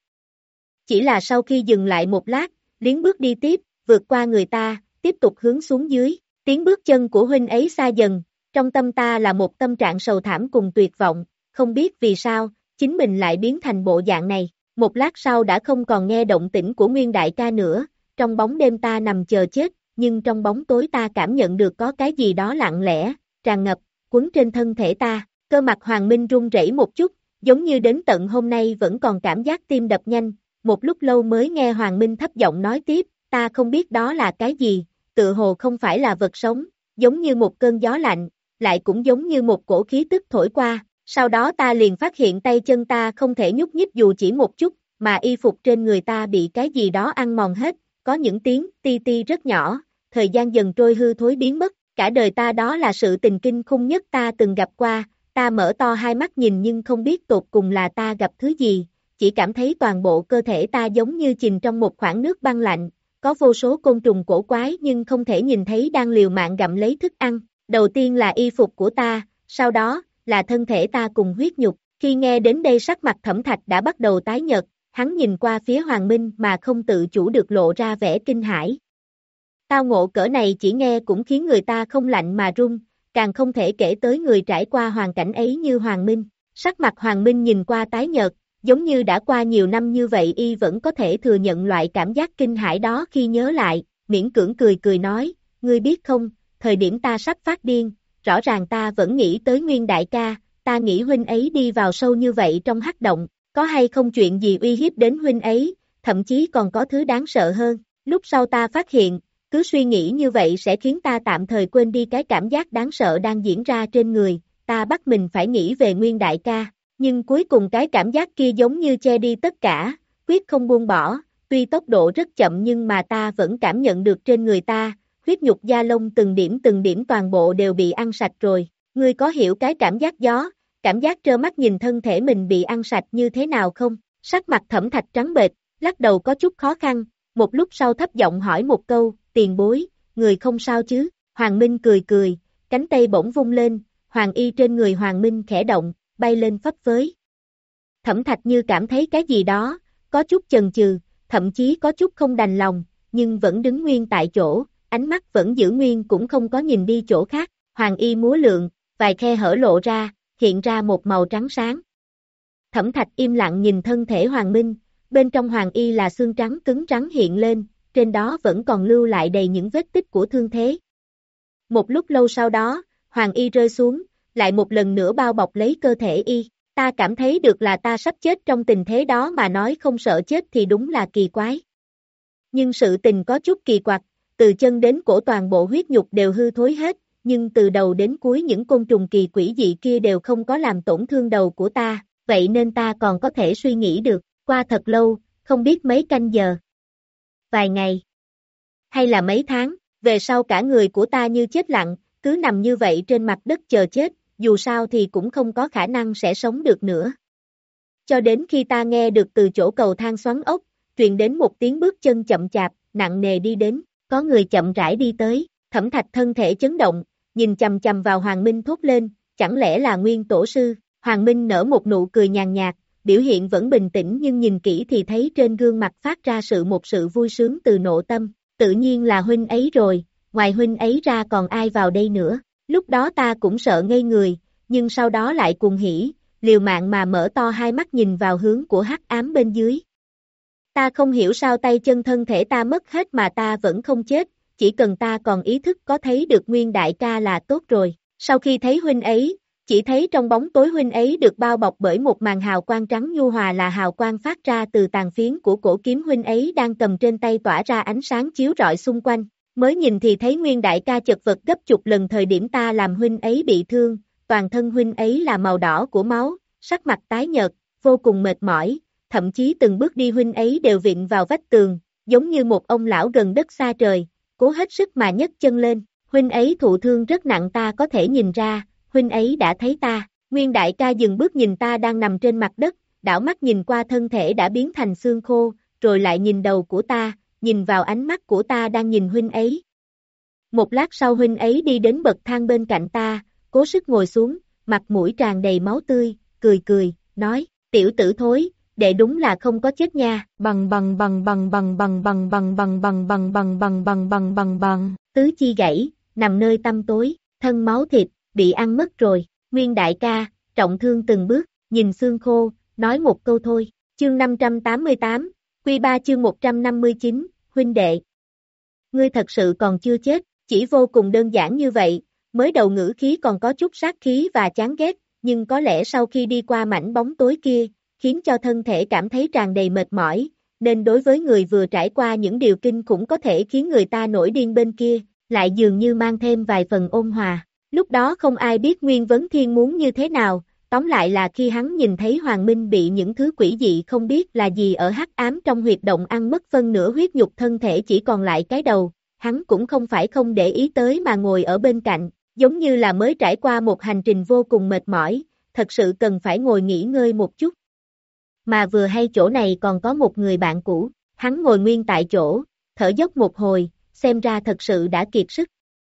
Chỉ là sau khi dừng lại một lát, liếng bước đi tiếp, vượt qua người ta, tiếp tục hướng xuống dưới, tiếng bước chân của huynh ấy xa dần, trong tâm ta là một tâm trạng sầu thảm cùng tuyệt vọng, không biết vì sao, chính mình lại biến thành bộ dạng này. Một lát sau đã không còn nghe động tĩnh của Nguyên đại ca nữa, trong bóng đêm ta nằm chờ chết, nhưng trong bóng tối ta cảm nhận được có cái gì đó lặng lẽ, tràn ngập, quấn trên thân thể ta. Cơ mặt Hoàng Minh run rẩy một chút, giống như đến tận hôm nay vẫn còn cảm giác tim đập nhanh. Một lúc lâu mới nghe Hoàng Minh thấp giọng nói tiếp, ta không biết đó là cái gì, tự hồ không phải là vật sống, giống như một cơn gió lạnh, lại cũng giống như một cổ khí tức thổi qua. Sau đó ta liền phát hiện tay chân ta không thể nhúc nhích dù chỉ một chút, mà y phục trên người ta bị cái gì đó ăn mòn hết, có những tiếng ti ti rất nhỏ, thời gian dần trôi hư thối biến mất, cả đời ta đó là sự tình kinh khủng nhất ta từng gặp qua. Ta mở to hai mắt nhìn nhưng không biết tột cùng là ta gặp thứ gì, chỉ cảm thấy toàn bộ cơ thể ta giống như chìm trong một khoảng nước băng lạnh, có vô số côn trùng cổ quái nhưng không thể nhìn thấy đang liều mạng gặm lấy thức ăn. Đầu tiên là y phục của ta, sau đó là thân thể ta cùng huyết nhục. Khi nghe đến đây sắc mặt Thẩm Thạch đã bắt đầu tái nhợt, hắn nhìn qua phía Hoàng Minh mà không tự chủ được lộ ra vẻ kinh hãi. Tao ngộ cỡ này chỉ nghe cũng khiến người ta không lạnh mà run, càng không thể kể tới người trải qua hoàn cảnh ấy như Hoàng Minh. Sắc mặt Hoàng Minh nhìn qua tái nhợt, giống như đã qua nhiều năm như vậy y vẫn có thể thừa nhận loại cảm giác kinh hãi đó khi nhớ lại, miễn cưỡng cười cười nói, ngươi biết không, thời điểm ta sắp phát điên, rõ ràng ta vẫn nghĩ tới Nguyên đại ca, ta nghĩ huynh ấy đi vào sâu như vậy trong hắc động, có hay không chuyện gì uy hiếp đến huynh ấy, thậm chí còn có thứ đáng sợ hơn. Lúc sau ta phát hiện, cứ suy nghĩ như vậy sẽ khiến ta tạm thời quên đi cái cảm giác đáng sợ đang diễn ra trên người, ta bắt mình phải nghĩ về Nguyên đại ca, nhưng cuối cùng cái cảm giác kia giống như che đi tất cả, quyết không buông bỏ, tuy tốc độ rất chậm nhưng mà ta vẫn cảm nhận được trên người ta, huyết nhục da lông từng điểm từng điểm toàn bộ đều bị ăn sạch rồi. Ngươi có hiểu cái cảm giác gió, cảm giác trơ mắt nhìn thân thể mình bị ăn sạch như thế nào không? Sắc mặt Thẩm Thạch trắng bệch, lắc đầu có chút khó khăn, một lúc sau thấp giọng hỏi một câu, tiền bối, người không sao chứ? Hoàng Minh cười cười, cánh tay bỗng vung lên, hoàng y trên người Hoàng Minh khẽ động, bay lên phấp phới. Thẩm Thạch như cảm thấy cái gì đó, có chút chần chừ, thậm chí có chút không đành lòng, nhưng vẫn đứng nguyên tại chỗ, ánh mắt vẫn giữ nguyên cũng không có nhìn đi chỗ khác. Hoàng y múa lượn, vài khe hở lộ ra, hiện ra một màu trắng sáng. Thẩm Thạch im lặng nhìn thân thể Hoàng Minh, bên trong Hoàng y là xương trắng cứng rắn hiện lên, trên đó vẫn còn lưu lại đầy những vết tích của thương thế. Một lúc lâu sau đó, Hoàng y rơi xuống, lại một lần nữa bao bọc lấy cơ thể y. Ta cảm thấy được là ta sắp chết trong tình thế đó mà nói không sợ chết thì đúng là kỳ quái. Nhưng sự tình có chút kỳ quặc, từ chân đến cổ toàn bộ huyết nhục đều hư thối hết, nhưng từ đầu đến cuối những côn trùng kỳ quỷ dị kia đều không có làm tổn thương đầu của ta, vậy nên ta còn có thể suy nghĩ được, qua thật lâu, không biết mấy canh giờ, vài ngày, hay là mấy tháng, về sau cả người của ta như chết lặng, cứ nằm như vậy trên mặt đất chờ chết, dù sao thì cũng không có khả năng sẽ sống được nữa. Cho đến khi ta nghe được từ chỗ cầu thang xoắn ốc, truyền đến một tiếng bước chân chậm chạp, nặng nề đi đến, có người chậm rãi đi tới, Thẩm Thạch thân thể chấn động, nhìn chằm chằm vào Hoàng Minh thốt lên, chẳng lẽ là Nguyên tổ sư? Hoàng Minh nở một nụ cười nhàn nhạt, biểu hiện vẫn bình tĩnh nhưng nhìn kỹ thì thấy trên gương mặt phát ra sự một sự vui sướng từ nội tâm, tự nhiên là huynh ấy rồi, ngoài huynh ấy ra còn ai vào đây nữa? Lúc đó ta cũng sợ ngây người, nhưng sau đó lại cuồng hỉ, liều mạng mà mở to hai mắt nhìn vào hướng của hắc ám bên dưới. Ta không hiểu sao tay chân thân thể ta mất hết mà ta vẫn không chết, chỉ cần ta còn ý thức có thấy được Nguyên đại ca là tốt rồi. Sau khi thấy huynh ấy, chỉ thấy trong bóng tối huynh ấy được bao bọc bởi một màn hào quang trắng nhu hòa là hào quang phát ra từ tàn phiến của cổ kiếm huynh ấy đang cầm trên tay tỏa ra ánh sáng chiếu rọi xung quanh. Mới nhìn thì thấy Nguyên đại ca chật vật gấp chục lần thời điểm ta làm huynh ấy bị thương, toàn thân huynh ấy là màu đỏ của máu, sắc mặt tái nhợt, vô cùng mệt mỏi, thậm chí từng bước đi huynh ấy đều vịn vào vách tường, giống như một ông lão gần đất xa trời, cố hết sức mà nhấc chân lên. Huynh ấy thụ thương rất nặng ta có thể nhìn ra, huynh ấy đã thấy ta. Nguyên đại ca dừng bước nhìn ta đang nằm trên mặt đất, đảo mắt nhìn qua thân thể đã biến thành xương khô, rồi lại nhìn đầu của ta, nhìn vào ánh mắt của ta đang nhìn huynh ấy. Một lát sau huynh ấy đi đến bậc thang bên cạnh ta, cố sức ngồi xuống, mặt mũi tràn đầy máu tươi, cười cười, nói, tiểu tử thối, đệ đúng là không có chết nha, bằng bằng bằng bằng bằng bằng bằng bằng bằng bằng bằng bằng bằng bằng bằng bằng bằng, tứ chi gãy, nằm nơi tăm tối, thân máu thịt, bị ăn mất rồi. Nguyên đại ca, trọng thương từng bước, nhìn xương khô, nói một câu thôi. Chương năm trăm tám mươi tám, Quy ba chương một trăm năm mươi chín, huynh đệ. Ngươi thật sự còn chưa chết, chỉ vô cùng đơn giản như vậy, mới đầu ngữ khí còn có chút sát khí và chán ghét, nhưng có lẽ sau khi đi qua mảnh bóng tối kia, khiến cho thân thể cảm thấy tràn đầy mệt mỏi, nên đối với người vừa trải qua những điều kinh khủng có thể khiến người ta nổi điên bên kia, lại dường như mang thêm vài phần ôn hòa. Lúc đó không ai biết Nguyên Vấn Thiên muốn như thế nào, tóm lại là khi hắn nhìn thấy Hoàng Minh bị những thứ quỷ dị không biết là gì ở hắc ám trong huyệt động ăn mất phân nửa huyết nhục thân thể chỉ còn lại cái đầu, hắn cũng không phải không để ý tới mà ngồi ở bên cạnh, giống như là mới trải qua một hành trình vô cùng mệt mỏi, thật sự cần phải ngồi nghỉ ngơi một chút. Mà vừa hay chỗ này còn có một người bạn cũ, hắn ngồi nguyên tại chỗ, thở dốc một hồi, xem ra thật sự đã kiệt sức.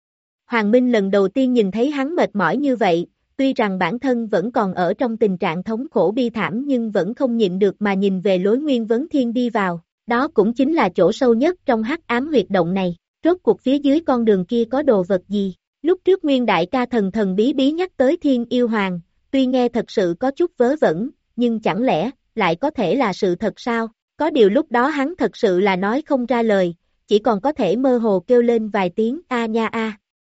Hoàng Minh lần đầu tiên nhìn thấy hắn mệt mỏi như vậy, tuy rằng bản thân vẫn còn ở trong tình trạng thống khổ bi thảm nhưng vẫn không nhịn được mà nhìn về lối Nguyên Vấn Thiên đi vào, đó cũng chính là chỗ sâu nhất trong hắc ám huyệt động này, rốt cuộc phía dưới con đường kia có đồ vật gì. Lúc trước Nguyên Đại ca thần thần bí bí nhắc tới Thiên Yêu Hoàng, tuy nghe thật sự có chút vớ vẩn, nhưng chẳng lẽ lại có thể là sự thật sao? Có điều lúc đó hắn thật sự là nói không ra lời, chỉ còn có thể mơ hồ kêu lên vài tiếng a nha a.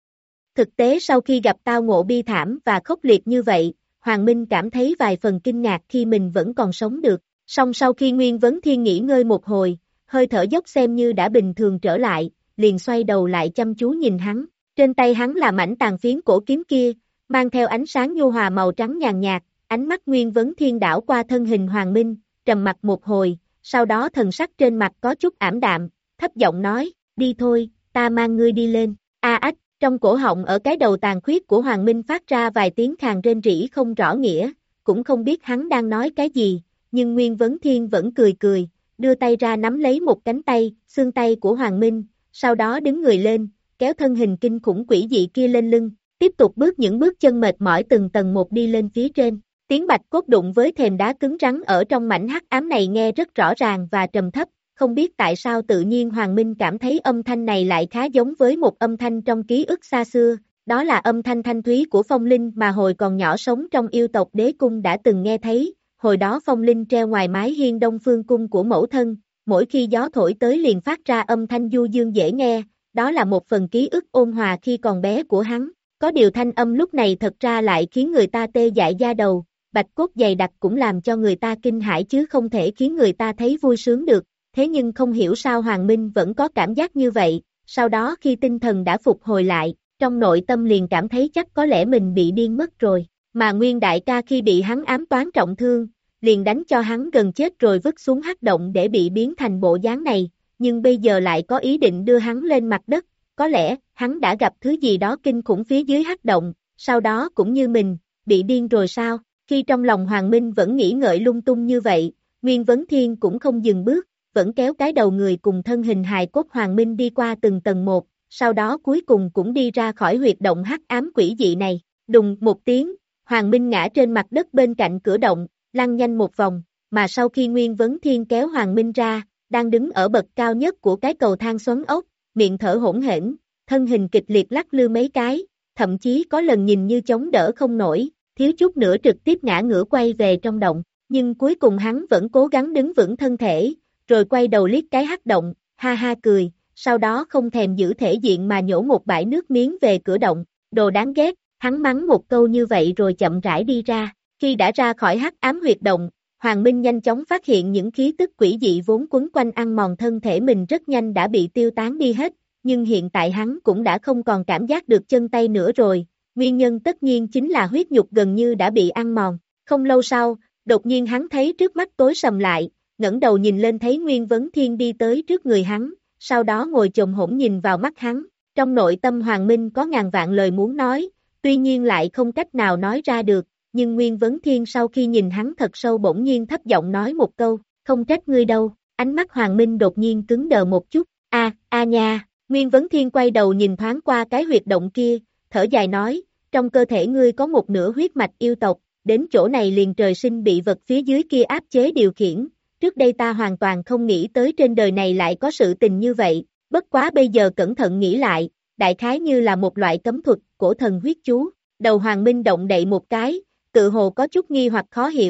Thực tế sau khi gặp tao ngộ bi thảm và khốc liệt như vậy, Hoàng Minh cảm thấy vài phần kinh ngạc khi mình vẫn còn sống được. Song sau khi Nguyên Vấn Thiên nghỉ ngơi một hồi, hơi thở dốc xem như đã bình thường trở lại, liền xoay đầu lại chăm chú nhìn hắn. Trên tay hắn là mảnh tàn phiến cổ kiếm kia, mang theo ánh sáng nhu hòa màu trắng nhàn nhạt, ánh mắt Nguyên Vấn Thiên đảo qua thân hình Hoàng Minh, trầm mặt một hồi, sau đó thần sắc trên mặt có chút ảm đạm, thấp giọng nói, đi thôi, ta mang ngươi đi lên. A ách, trong cổ họng ở cái đầu tàn khuyết của Hoàng Minh phát ra vài tiếng khàn rên rỉ không rõ nghĩa, cũng không biết hắn đang nói cái gì, nhưng Nguyên Vấn Thiên vẫn cười cười, đưa tay ra nắm lấy một cánh tay, xương tay của Hoàng Minh, sau đó đứng người lên, kéo thân hình kinh khủng quỷ dị kia lên lưng, tiếp tục bước những bước chân mệt mỏi từng tầng một đi lên phía trên. Tiếng bạch cốt đụng với thềm đá cứng rắn ở trong mảnh hắc ám này nghe rất rõ ràng và trầm thấp, không biết tại sao tự nhiên Hoàng Minh cảm thấy âm thanh này lại khá giống với một âm thanh trong ký ức xa xưa, đó là âm thanh thanh thúy của Phong Linh mà hồi còn nhỏ sống trong yêu tộc Đế Cung đã từng nghe thấy, hồi đó Phong Linh treo ngoài mái hiên Đông Phương Cung của mẫu thân, mỗi khi gió thổi tới liền phát ra âm thanh du dương dễ nghe, đó là một phần ký ức ôn hòa khi còn bé của hắn, có điều thanh âm lúc này thật ra lại khiến người ta tê dại da đầu. Bạch cốt dày đặc cũng làm cho người ta kinh hãi chứ không thể khiến người ta thấy vui sướng được, thế nhưng không hiểu sao Hoàng Minh vẫn có cảm giác như vậy, sau đó khi tinh thần đã phục hồi lại, trong nội tâm liền cảm thấy chắc có lẽ mình bị điên mất rồi, mà Nguyên Đại ca khi bị hắn ám toán trọng thương, liền đánh cho hắn gần chết rồi vứt xuống hắc động để bị biến thành bộ dáng này, nhưng bây giờ lại có ý định đưa hắn lên mặt đất, có lẽ hắn đã gặp thứ gì đó kinh khủng phía dưới hắc động, sau đó cũng như mình, bị điên rồi sao? Khi trong lòng Hoàng Minh vẫn nghĩ ngợi lung tung như vậy, Nguyên Vấn Thiên cũng không dừng bước, vẫn kéo cái đầu người cùng thân hình hài cốt Hoàng Minh đi qua từng tầng một, sau đó cuối cùng cũng đi ra khỏi huyệt động hắc ám quỷ dị này. Đùng một tiếng, Hoàng Minh ngã trên mặt đất bên cạnh cửa động, lăn nhanh một vòng, mà sau khi Nguyên Vấn Thiên kéo Hoàng Minh ra, đang đứng ở bậc cao nhất của cái cầu thang xoắn ốc, miệng thở hỗn hển, thân hình kịch liệt lắc lư mấy cái, thậm chí có lần nhìn như chống đỡ không nổi. Thiếu chút nữa trực tiếp ngã ngửa quay về trong động, nhưng cuối cùng hắn vẫn cố gắng đứng vững thân thể, rồi quay đầu liếc cái hắc động, ha ha cười, sau đó không thèm giữ thể diện mà nhổ một bãi nước miếng về cửa động, đồ đáng ghét, hắn mắng một câu như vậy rồi chậm rãi đi ra, khi đã ra khỏi hắc ám huyệt động, Hoàng Minh nhanh chóng phát hiện những khí tức quỷ dị vốn quấn quanh ăn mòn thân thể mình rất nhanh đã bị tiêu tán đi hết, nhưng hiện tại hắn cũng đã không còn cảm giác được chân tay nữa rồi. Nguyên nhân tất nhiên chính là huyết nhục gần như đã bị ăn mòn. Không lâu sau, đột nhiên hắn thấy trước mắt tối sầm lại, ngẩng đầu nhìn lên thấy Nguyên Vấn Thiên đi tới trước người hắn, sau đó ngồi chồm hổm nhìn vào mắt hắn. Trong nội tâm Hoàng Minh có ngàn vạn lời muốn nói, tuy nhiên lại không cách nào nói ra được, nhưng Nguyên Vấn Thiên sau khi nhìn hắn thật sâu bỗng nhiên thấp giọng nói một câu, không trách ngươi đâu. Ánh mắt Hoàng Minh đột nhiên cứng đờ một chút, a, a nha. Nguyên Vấn Thiên quay đầu nhìn thoáng qua cái huyệt động kia, thở dài nói, trong cơ thể ngươi có một nửa huyết mạch yêu tộc, đến chỗ này liền trời sinh bị vật phía dưới kia áp chế điều khiển, trước đây ta hoàn toàn không nghĩ tới trên đời này lại có sự tình như vậy, bất quá bây giờ cẩn thận nghĩ lại, đại khái như là một loại cấm thuật, cổ thần huyết chú, đầu Hoàng Minh động đậy một cái, tự hồ có chút nghi hoặc khó hiểu,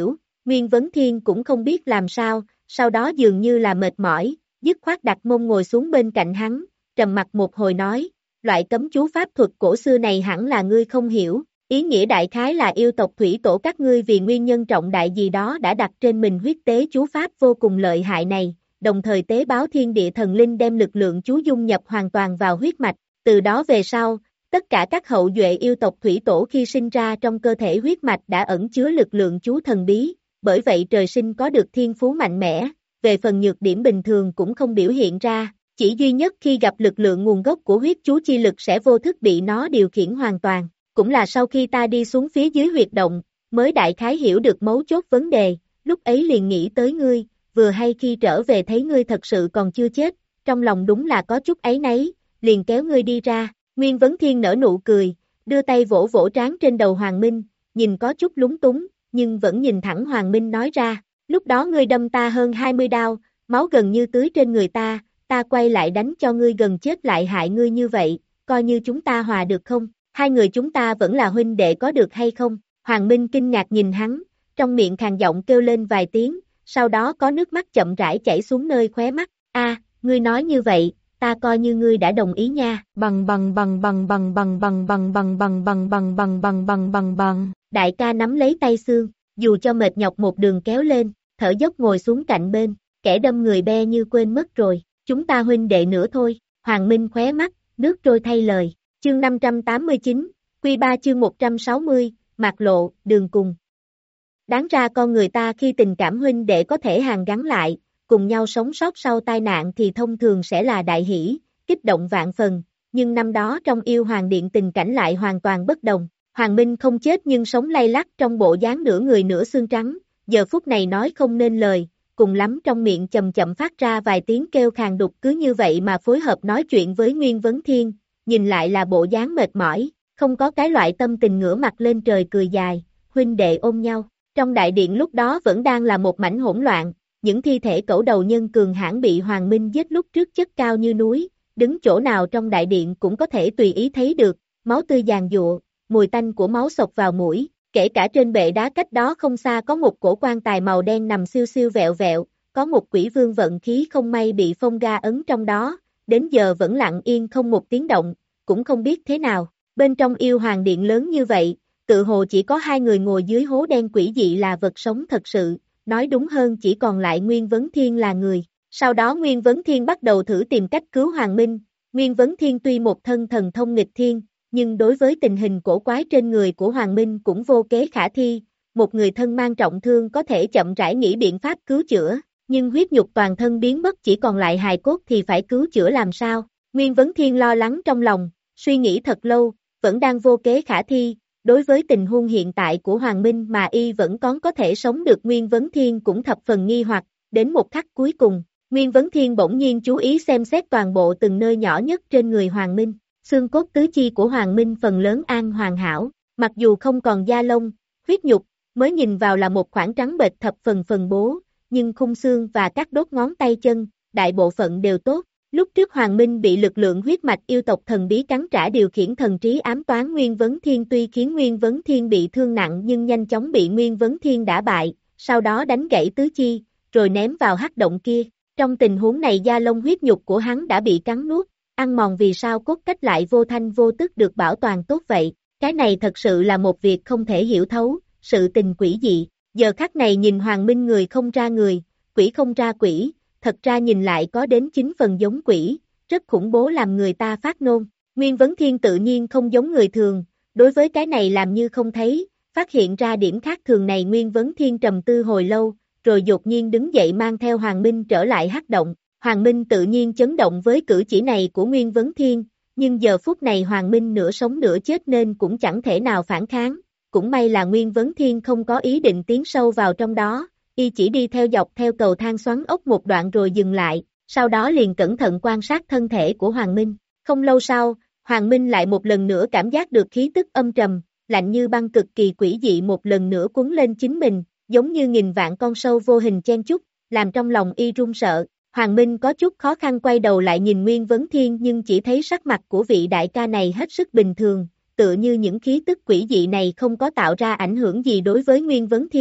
Nguyên Vấn Thiên cũng không biết làm sao, sau đó dường như là mệt mỏi, dứt khoát đặt mông ngồi xuống bên cạnh hắn, trầm mặt một hồi nói, loại cấm chú pháp thuật cổ xưa này hẳn là ngươi không hiểu, ý nghĩa đại khái là yêu tộc thủy tổ các ngươi vì nguyên nhân trọng đại gì đó đã đặt trên mình huyết tế chú pháp vô cùng lợi hại này, đồng thời tế báo thiên địa thần linh đem lực lượng chú dung nhập hoàn toàn vào huyết mạch, từ đó về sau, tất cả các hậu duệ yêu tộc thủy tổ khi sinh ra trong cơ thể huyết mạch đã ẩn chứa lực lượng chú thần bí, bởi vậy trời sinh có được thiên phú mạnh mẽ, về phần nhược điểm bình thường cũng không biểu hiện ra, chỉ duy nhất khi gặp lực lượng nguồn gốc của huyết chú chi lực sẽ vô thức bị nó điều khiển hoàn toàn, cũng là sau khi ta đi xuống phía dưới huyệt động, mới đại khái hiểu được mấu chốt vấn đề, lúc ấy liền nghĩ tới ngươi, vừa hay khi trở về thấy ngươi thật sự còn chưa chết, trong lòng đúng là có chút áy náy, liền kéo ngươi đi ra, Nguyên Vấn Thiên nở nụ cười, đưa tay vỗ vỗ trán trên đầu Hoàng Minh, nhìn có chút lúng túng, nhưng vẫn nhìn thẳng Hoàng Minh nói ra, lúc đó ngươi đâm ta hơn hai mươi đao, máu gần như tưới trên người ta, ta quay lại đánh cho ngươi gần chết lại hại ngươi như vậy, coi như chúng ta hòa được không, hai người chúng ta vẫn là huynh đệ có được hay không, Hoàng Minh kinh ngạc nhìn hắn, trong miệng khàn giọng kêu lên vài tiếng, sau đó có nước mắt chậm rãi chảy xuống nơi khóe mắt, a, ngươi nói như vậy, ta coi như ngươi đã đồng ý nha, bằng bằng bằng bằng bằng bằng bằng bằng bằng bằng bằng bằng bằng bằng bằng bằng bằng, đại ca nắm lấy tay xương, dù cho mệt nhọc một đường kéo lên, thở dốc ngồi xuống cạnh bên, kẻ đâm người be như quên mất rồi, chúng ta huynh đệ nữa thôi, Hoàng Minh khóe mắt, nước trôi thay lời, chương năm trăm tám mươi chín, Quy ba chương một trăm sáu mươi, Mạc Lộ, đường cùng. Đáng ra con người ta khi tình cảm huynh đệ có thể hàn gắn lại, cùng nhau sống sót sau tai nạn thì thông thường sẽ là đại hỷ, kích động vạn phần, nhưng năm đó trong Yêu Hoàng Điện tình cảnh lại hoàn toàn bất đồng. Hoàng Minh không chết nhưng sống lay lắc trong bộ dáng nửa người nửa xương trắng, giờ phút này nói không nên lời, cùng lắm trong miệng chậm chậm phát ra vài tiếng kêu khàn đục, cứ như vậy mà phối hợp nói chuyện với Nguyên Vấn Thiên, nhìn lại là bộ dáng mệt mỏi, không có cái loại tâm tình ngửa mặt lên trời cười dài, huynh đệ ôm nhau. Trong đại điện lúc đó vẫn đang là một mảnh hỗn loạn, những thi thể cẩu đầu nhân cường hãn bị Hoàng Minh giết lúc trước chất cao như núi, đứng chỗ nào trong đại điện cũng có thể tùy ý thấy được, máu tươi giàn giụa, mùi tanh của máu xộc vào mũi, kể cả trên bệ đá cách đó không xa có một cổ quan tài màu đen nằm siêu siêu vẹo vẹo, có một quỷ vương vận khí không may bị phong ga ấn trong đó, đến giờ vẫn lặng yên không một tiếng động, cũng không biết thế nào, bên trong Yêu Hoàng Điện lớn như vậy, tự hồ chỉ có hai người ngồi dưới hố đen quỷ dị là vật sống thật sự, nói đúng hơn chỉ còn lại Nguyên Vấn Thiên là người. Sau đó Nguyên Vấn Thiên bắt đầu thử tìm cách cứu Hoàng Minh, Nguyên Vấn Thiên tuy một thân thần thông nghịch thiên, nhưng đối với tình hình cổ quái trên người của Hoàng Minh cũng vô kế khả thi, một người thân mang trọng thương có thể chậm rãi nghĩ biện pháp cứu chữa, nhưng huyết nhục toàn thân biến mất chỉ còn lại hài cốt thì phải cứu chữa làm sao? Nguyên Vấn Thiên lo lắng trong lòng, suy nghĩ thật lâu, vẫn đang vô kế khả thi. Đối với tình huống hiện tại của Hoàng Minh mà y vẫn còn có thể sống được, Nguyên Vấn Thiên cũng thập phần nghi hoặc, đến một khắc cuối cùng, Nguyên Vấn Thiên bỗng nhiên chú ý xem xét toàn bộ từng nơi nhỏ nhất trên người Hoàng Minh, xương cốt tứ chi của Hoàng Minh phần lớn an hoàn hảo, mặc dù không còn da lông, huyết nhục, mới nhìn vào là một khoảng trắng bệch thập phần phần bố, nhưng khung xương và các đốt ngón tay chân, đại bộ phận đều tốt. Lúc trước Hoàng Minh bị lực lượng huyết mạch yêu tộc thần bí cắn trả điều khiển thần trí ám toán Nguyên Vấn Thiên, tuy khiến Nguyên Vấn Thiên bị thương nặng nhưng nhanh chóng bị Nguyên Vấn Thiên đả bại, sau đó đánh gãy tứ chi, rồi ném vào hắc động kia. Trong tình huống này da lông huyết nhục của hắn đã bị cắn nuốt, ăn mòn, vì sao cốt cách lại vô thanh vô tức được bảo toàn tốt vậy? Cái này thật sự là một việc không thể hiểu thấu, sự tình quỷ dị. Giờ khắc này nhìn Hoàng Minh người không ra người, quỷ không ra quỷ. Thật ra nhìn lại có đến chín phần giống quỷ, rất khủng bố làm người ta phát nôn. Nguyên Vấn Thiên tự nhiên không giống người thường, đối với cái này làm như không thấy, phát hiện ra điểm khác thường này Nguyên Vấn Thiên trầm tư hồi lâu, rồi đột nhiên đứng dậy mang theo Hoàng Minh trở lại hắc động. Hoàng Minh tự nhiên chấn động với cử chỉ này của Nguyên Vấn Thiên, nhưng giờ phút này Hoàng Minh nửa sống nửa chết nên cũng chẳng thể nào phản kháng, cũng may là Nguyên Vấn Thiên không có ý định tiến sâu vào trong đó. Y chỉ đi theo dọc theo cầu thang xoắn ốc một đoạn rồi dừng lại, sau đó liền cẩn thận quan sát thân thể của Hoàng Minh. Không lâu sau, Hoàng Minh lại một lần nữa cảm giác được khí tức âm trầm, lạnh như băng cực kỳ quỷ dị một lần nữa cuốn lên chính mình, giống như nghìn vạn con sâu vô hình chen chúc, làm trong lòng y run sợ. Hoàng Minh có chút khó khăn quay đầu lại nhìn Nguyên Vấn Thiên nhưng chỉ thấy sắc mặt của vị đại ca này hết sức bình thường, tựa như những khí tức quỷ dị này không có tạo ra ảnh hưởng gì đối với Nguyên Vấn Thiên.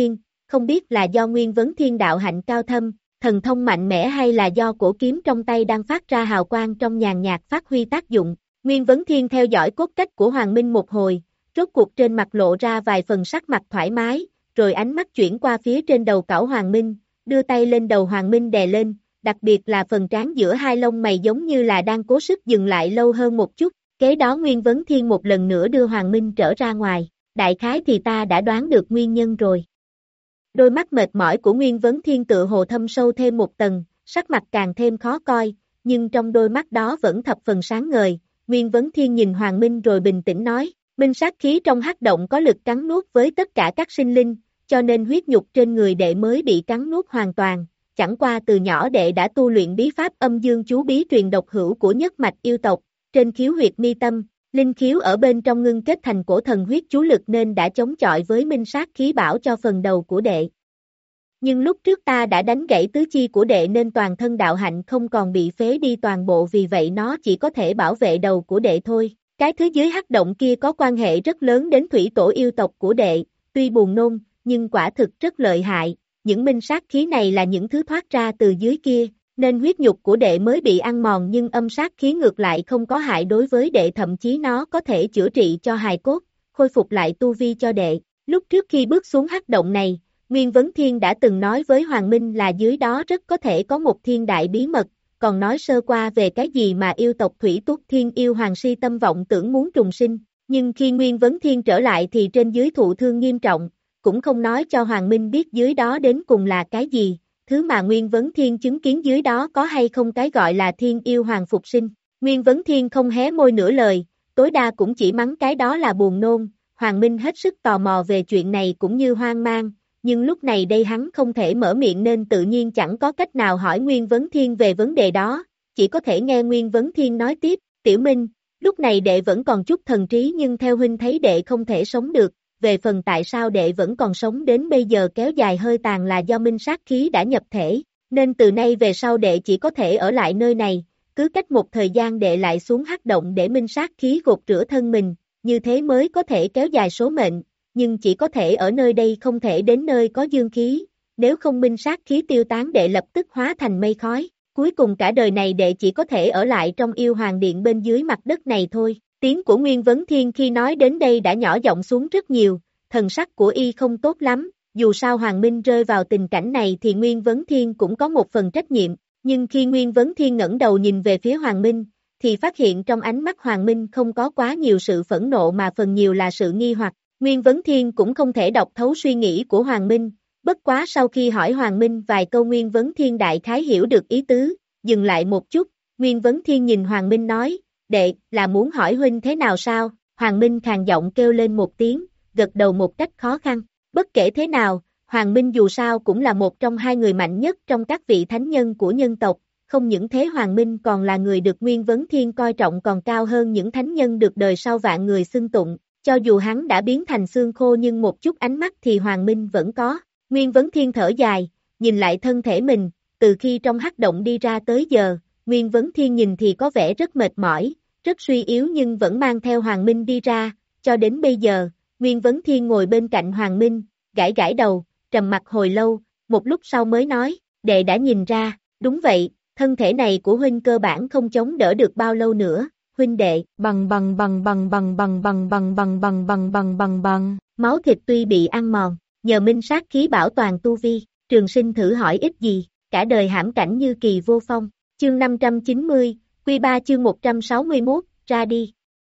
không biết là do Nguyên Vấn Thiên đạo hạnh cao thâm, thần thông mạnh mẽ hay là do cổ kiếm trong tay đang phát ra hào quang trong nhàn nhạt phát huy tác dụng. Nguyên Vấn Thiên theo dõi cốt cách của Hoàng Minh một hồi, rốt cuộc trên mặt lộ ra vài phần sắc mặt thoải mái, rồi ánh mắt chuyển qua phía trên đầu cẩu Hoàng Minh, đưa tay lên đầu Hoàng Minh đè lên, đặc biệt là phần trán giữa hai lông mày giống như là đang cố sức dừng lại lâu hơn một chút. Kế đó Nguyên Vấn Thiên một lần nữa đưa Hoàng Minh trở ra ngoài, đại khái thì ta đã đoán được nguyên nhân rồi. Đôi mắt mệt mỏi của Nguyên Vấn Thiên tựa hồ thâm sâu thêm một tầng, sắc mặt càng thêm khó coi, nhưng trong đôi mắt đó vẫn thập phần sáng ngời. Nguyên Vấn Thiên nhìn Hoàng Minh rồi bình tĩnh nói, minh sát khí trong hắc động có lực cắn nuốt với tất cả các sinh linh, cho nên huyết nhục trên người đệ mới bị cắn nuốt hoàn toàn. Chẳng qua từ nhỏ đệ đã tu luyện bí pháp âm dương chú bí truyền độc hữu của nhất mạch yêu tộc, trên khiếu huyệt mi tâm, linh khiếu ở bên trong ngưng kết thành cổ thần huyết chú lực nên đã chống chọi với minh sát khí bảo cho phần đầu của đệ. Nhưng lúc trước ta đã đánh gãy tứ chi của đệ nên toàn thân đạo hạnh không còn bị phế đi toàn bộ, vì vậy nó chỉ có thể bảo vệ đầu của đệ thôi. Cái thứ dưới hắc động kia có quan hệ rất lớn đến thủy tổ yêu tộc của đệ, tuy buồn nôn, nhưng quả thực rất lợi hại. Những minh sát khí này là những thứ thoát ra từ dưới kia, nên huyết nhục của đệ mới bị ăn mòn, nhưng âm sát khí ngược lại không có hại đối với đệ, thậm chí nó có thể chữa trị cho hài cốt, khôi phục lại tu vi cho đệ. Lúc trước khi bước xuống hắc động này, Nguyên Vấn Thiên đã từng nói với Hoàng Minh là dưới đó rất có thể có một thiên đại bí mật, còn nói sơ qua về cái gì mà yêu tộc Thủy Túc Thiên yêu hoàng si tâm vọng tưởng muốn trùng sinh, nhưng khi Nguyên Vấn Thiên trở lại thì trên dưới thụ thương nghiêm trọng, cũng không nói cho Hoàng Minh biết dưới đó đến cùng là cái gì, thứ mà Nguyên Vấn Thiên chứng kiến dưới đó có hay không cái gọi là thiên yêu hoàng phục sinh. Nguyên Vấn Thiên không hé môi nửa lời, tối đa cũng chỉ mắng cái đó là buồn nôn. Hoàng Minh hết sức tò mò về chuyện này cũng như hoang mang, nhưng lúc này đây hắn không thể mở miệng nên tự nhiên chẳng có cách nào hỏi Nguyên Vấn Thiên về vấn đề đó, chỉ có thể nghe Nguyên Vấn Thiên nói tiếp, Tiểu Minh, lúc này đệ vẫn còn chút thần trí nhưng theo huynh thấy đệ không thể sống được, về phần tại sao đệ vẫn còn sống đến bây giờ kéo dài hơi tàn là do minh sát khí đã nhập thể, nên từ nay về sau đệ chỉ có thể ở lại nơi này, cứ cách một thời gian đệ lại xuống hắc động để minh sát khí gột rửa thân mình, như thế mới có thể kéo dài số mệnh, nhưng chỉ có thể ở nơi đây không thể đến nơi có dương khí, nếu không minh sát khí tiêu tán đệ lập tức hóa thành mây khói, cuối cùng cả đời này đệ chỉ có thể ở lại trong yêu hoàng điện bên dưới mặt đất này thôi. Tiếng của Nguyên Vấn Thiên khi nói đến đây đã nhỏ giọng xuống rất nhiều, thần sắc của y không tốt lắm, dù sao Hoàng Minh rơi vào tình cảnh này thì Nguyên Vấn Thiên cũng có một phần trách nhiệm, nhưng khi Nguyên Vấn Thiên ngẩng đầu nhìn về phía Hoàng Minh, thì phát hiện trong ánh mắt Hoàng Minh không có quá nhiều sự phẫn nộ mà phần nhiều là sự nghi hoặc. Nguyên Vấn Thiên cũng không thể đọc thấu suy nghĩ của Hoàng Minh, bất quá sau khi hỏi Hoàng Minh vài câu Nguyên Vấn Thiên đại khái hiểu được ý tứ, dừng lại một chút, Nguyên Vấn Thiên nhìn Hoàng Minh nói, đệ, là muốn hỏi huynh thế nào sao? Hoàng Minh khàn giọng kêu lên một tiếng, gật đầu một cách khó khăn, bất kể thế nào, Hoàng Minh dù sao cũng là một trong hai người mạnh nhất trong các vị thánh nhân của nhân tộc, không những thế Hoàng Minh còn là người được Nguyên Vấn Thiên coi trọng còn cao hơn những thánh nhân được đời sau vạn người xưng tụng. Cho dù hắn đã biến thành xương khô nhưng một chút ánh mắt thì Hoàng Minh vẫn có. Nguyên Vấn Thiên thở dài, nhìn lại thân thể mình, từ khi trong hắc động đi ra tới giờ, Nguyên Vấn Thiên nhìn thì có vẻ rất mệt mỏi, rất suy yếu nhưng vẫn mang theo Hoàng Minh đi ra, cho đến bây giờ, Nguyên Vấn Thiên ngồi bên cạnh Hoàng Minh, gãi gãi đầu, trầm mặt hồi lâu, một lúc sau mới nói, đệ đã nhìn ra, đúng vậy, thân thể này của huynh cơ bản không chống đỡ được bao lâu nữa. Huynh đệ, bằng bằng bằng bằng bằng bằng bằng bằng bằng bằng bằng bằng bằng bằng, máu thịt tuy bị ăn mòn, nhờ minh sát khí bảo toàn tu vi, Trường Sinh thử hỏi ít gì, cả đời hãm cảnh như kỳ vô phong, chương năm trăm chín mươi, Quy ba chương một trăm sáu mươi mốt, ra đi.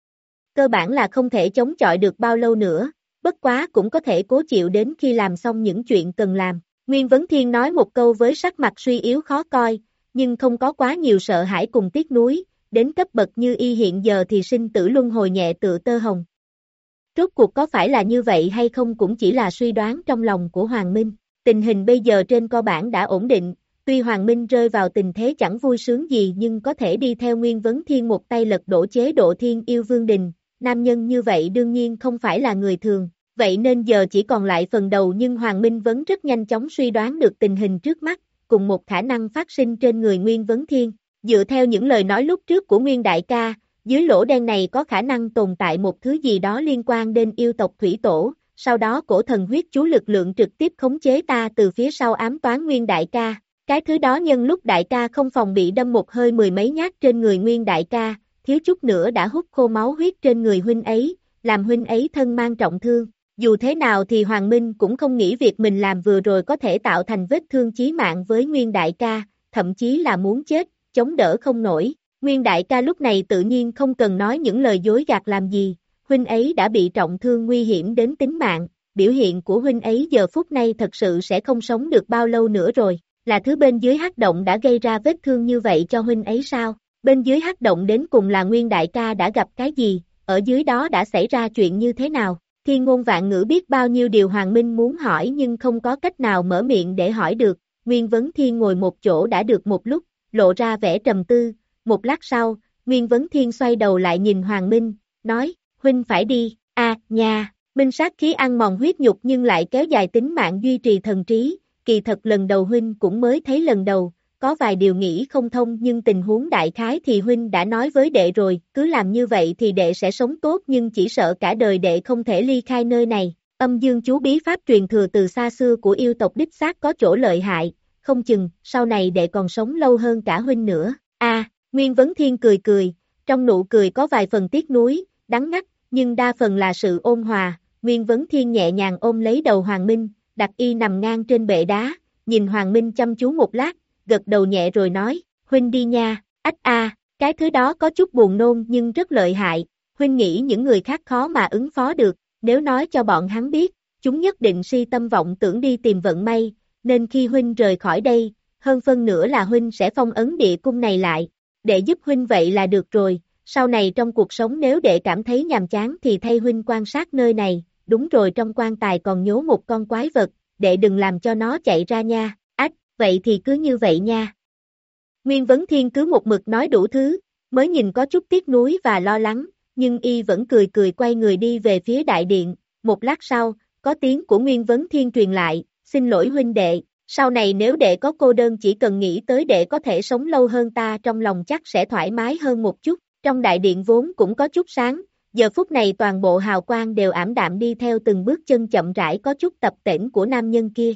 Cơ bản là không thể chống chọi được bao lâu nữa, bất quá cũng có thể cố chịu đến khi làm xong những chuyện cần làm. Nguyên Vấn Thiên nói một câu với sắc mặt suy yếu khó coi, nhưng không có quá nhiều sợ hãi cùng tiếc nuối. Đến cấp bậc như y hiện giờ thì sinh tử luân hồi nhẹ tựa tơ hồng. Rốt cuộc có phải là như vậy hay không cũng chỉ là suy đoán trong lòng của Hoàng Minh. Tình hình bây giờ trên cơ bản đã ổn định, tuy Hoàng Minh rơi vào tình thế chẳng vui sướng gì nhưng có thể đi theo Nguyên Vấn Thiên một tay lật đổ chế độ Thiên Yêu Vương Đình, nam nhân như vậy đương nhiên không phải là người thường, vậy nên giờ chỉ còn lại phần đầu nhưng Hoàng Minh vẫn rất nhanh chóng suy đoán được tình hình trước mắt, cùng một khả năng phát sinh trên người Nguyên Vấn Thiên. Dựa theo những lời nói lúc trước của Nguyên Đại ca, dưới lỗ đen này có khả năng tồn tại một thứ gì đó liên quan đến yêu tộc thủy tổ, sau đó cổ thần huyết chú lực lượng trực tiếp khống chế ta từ phía sau ám toán Nguyên đại ca. Cái thứ đó nhân lúc đại ca không phòng bị đâm một hơi mười mấy nhát trên người Nguyên đại ca, thiếu chút nữa đã hút khô máu huyết trên người huynh ấy, làm huynh ấy thân mang trọng thương. Dù thế nào thì Hoàng Minh cũng không nghĩ việc mình làm vừa rồi có thể tạo thành vết thương chí mạng với Nguyên đại ca, thậm chí là muốn chết, chống đỡ không nổi. Nguyên đại ca lúc này tự nhiên không cần nói những lời dối gạt làm gì, huynh ấy đã bị trọng thương nguy hiểm đến tính mạng, biểu hiện của huynh ấy giờ phút này thật sự sẽ không sống được bao lâu nữa rồi, là thứ bên dưới hắc động đã gây ra vết thương như vậy cho huynh ấy sao? Bên dưới hắc động đến cùng là Nguyên đại ca đã gặp cái gì, ở dưới đó đã xảy ra chuyện như thế nào? Thiên ngôn vạn ngữ biết bao nhiêu điều Hoàng Minh muốn hỏi nhưng không có cách nào mở miệng để hỏi được. Nguyên Vấn Thiên ngồi một chỗ đã được một lúc, lộ ra vẻ trầm tư, một lát sau, Nguyên Vấn Thiên xoay đầu lại nhìn Hoàng Minh, nói, huynh phải đi, a à, nha, minh sát khí ăn mòn huyết nhục nhưng lại kéo dài tính mạng duy trì thần trí, kỳ thật lần đầu huynh cũng mới thấy lần đầu, có vài điều nghĩ không thông nhưng tình huống đại khái thì huynh đã nói với đệ rồi, cứ làm như vậy thì đệ sẽ sống tốt nhưng chỉ sợ cả đời đệ không thể ly khai nơi này. Âm dương chú bí pháp truyền thừa từ xa xưa của yêu tộc đích xác có chỗ lợi hại, không chừng, sau này đệ còn sống lâu hơn cả huynh nữa. A, à, Nguyên Vấn Thiên cười cười, trong nụ cười có vài phần tiếc nuối, đắng ngắt, nhưng đa phần là sự ôn hòa. Nguyên Vấn Thiên nhẹ nhàng ôm lấy đầu Hoàng Minh, đặt y nằm ngang trên bệ đá, nhìn Hoàng Minh chăm chú một lát, gật đầu nhẹ rồi nói, huynh đi nha, ách a, cái thứ đó có chút buồn nôn nhưng rất lợi hại, huynh nghĩ những người khác khó mà ứng phó được, nếu nói cho bọn hắn biết, chúng nhất định si tâm vọng tưởng đi tìm vận may, nên khi huynh rời khỏi đây, hơn phân nửa là huynh sẽ phong ấn địa cung này lại, để giúp huynh vậy là được rồi, sau này trong cuộc sống nếu đệ cảm thấy nhàm chán thì thay huynh quan sát nơi này, đúng rồi trong quan tài còn nhố một con quái vật, đệ đừng làm cho nó chạy ra nha, ách, vậy thì cứ như vậy nha. Nguyên Vấn Thiên cứ một mực nói đủ thứ, mới nhìn có chút tiếc nuối và lo lắng, nhưng y vẫn cười cười quay người đi về phía đại điện, một lát sau, có tiếng của Nguyên Vấn Thiên truyền lại, xin lỗi huynh đệ, sau này nếu đệ có cô đơn chỉ cần nghĩ tới đệ có thể sống lâu hơn ta trong lòng chắc sẽ thoải mái hơn một chút, trong đại điện vốn cũng có chút sáng, giờ phút này toàn bộ hào quang đều ảm đạm đi theo từng bước chân chậm rãi có chút tập tễnh của nam nhân kia.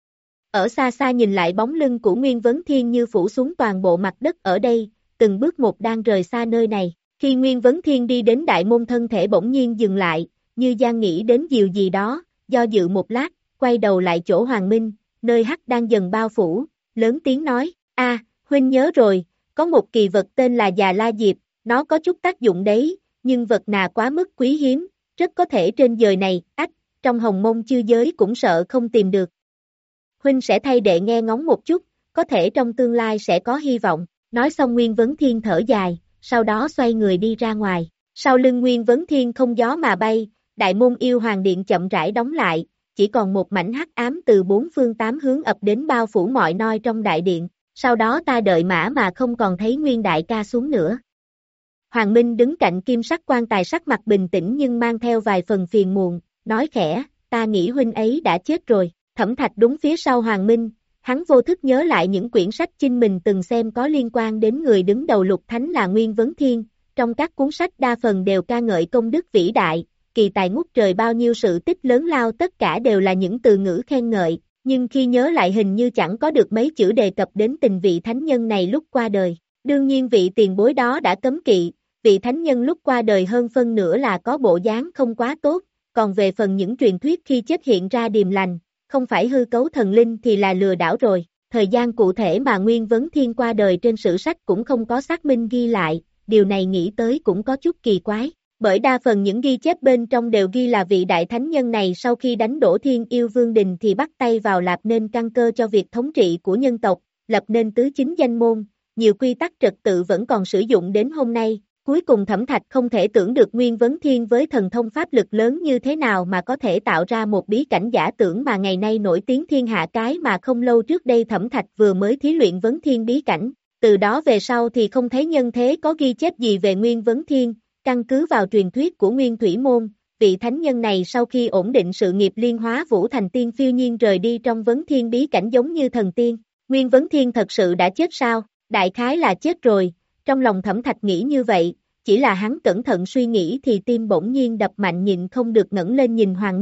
Ở xa xa nhìn lại bóng lưng của Nguyên Vấn Thiên như phủ xuống toàn bộ mặt đất ở đây, từng bước một đang rời xa nơi này, khi Nguyên Vấn Thiên đi đến đại môn thân thể bỗng nhiên dừng lại, như đang nghĩ đến điều gì đó, do dự một lát, quay đầu lại chỗ Hoàng Minh, nơi hắc đang dần bao phủ, lớn tiếng nói, a, huynh nhớ rồi, có một kỳ vật tên là Già La Diệp, nó có chút tác dụng đấy, nhưng vật nà quá mức quý hiếm, rất có thể trên đời này, ách, trong hồng mông chư giới cũng sợ không tìm được. Huynh sẽ thay đệ nghe ngóng một chút, có thể trong tương lai sẽ có hy vọng, nói xong Nguyên Vấn Thiên thở dài, sau đó xoay người đi ra ngoài, sau lưng Nguyên Vấn Thiên không gió mà bay, đại môn yêu hoàng điện chậm rãi đóng lại, chỉ còn một mảnh hắc ám từ bốn phương tám hướng ập đến bao phủ mọi nơi trong đại điện, sau đó ta đợi mã mà không còn thấy Nguyên đại ca xuống nữa. Hoàng Minh đứng cạnh kim sắc quan tài sắc mặt bình tĩnh nhưng mang theo vài phần phiền muộn, nói khẽ, ta nghĩ huynh ấy đã chết rồi, Thẩm Thạch đúng phía sau Hoàng Minh, hắn vô thức nhớ lại những quyển sách chinh mình từng xem có liên quan đến người đứng đầu lục thánh là Nguyên Vấn Thiên, trong các cuốn sách đa phần đều ca ngợi công đức vĩ đại, kỳ tài ngút trời bao nhiêu sự tích lớn lao tất cả đều là những từ ngữ khen ngợi, nhưng khi nhớ lại hình như chẳng có được mấy chữ đề cập đến tình vị thánh nhân này lúc qua đời, đương nhiên vị tiền bối đó đã cấm kỵ, vị thánh nhân lúc qua đời hơn phân nửa là có bộ dáng không quá tốt, còn về phần những truyền thuyết khi chết hiện ra điềm lành, không phải hư cấu thần linh thì là lừa đảo rồi, thời gian cụ thể mà Nguyên Vấn Thiên qua đời trên sử sách cũng không có xác minh ghi lại, điều này nghĩ tới cũng có chút kỳ quái, bởi đa phần những ghi chép bên trong đều ghi là vị đại thánh nhân này sau khi đánh đổ Thiên Yêu Vương Đình thì bắt tay vào lập nên căn cơ cho việc thống trị của nhân tộc, lập nên tứ chính danh môn, nhiều quy tắc trật tự vẫn còn sử dụng đến hôm nay. Cuối cùng Thẩm Thạch không thể tưởng được Nguyên Vấn Thiên với thần thông pháp lực lớn như thế nào mà có thể tạo ra một bí cảnh giả tưởng mà ngày nay nổi tiếng thiên hạ cái mà không lâu trước đây Thẩm Thạch vừa mới thí luyện Vấn Thiên bí cảnh. Từ đó về sau thì không thấy nhân thế có ghi chép gì về Nguyên Vấn Thiên, căn cứ vào truyền thuyết của Nguyên Thủy Môn, vị thánh nhân này sau khi ổn định sự nghiệp liên hóa vũ thành tiên phiêu nhiên rời đi trong Vấn Thiên bí cảnh giống như thần tiên. Nguyên Vấn Thiên thật sự đã chết sao? Đại khái là chết rồi. Trong lòng Thẩm Thạch nghĩ như vậy, chỉ là hắn cẩn thận suy nghĩ thì tim bỗng nhiên đập mạnh nhịn không được ngẩng lên nhìn Hoàng Minh.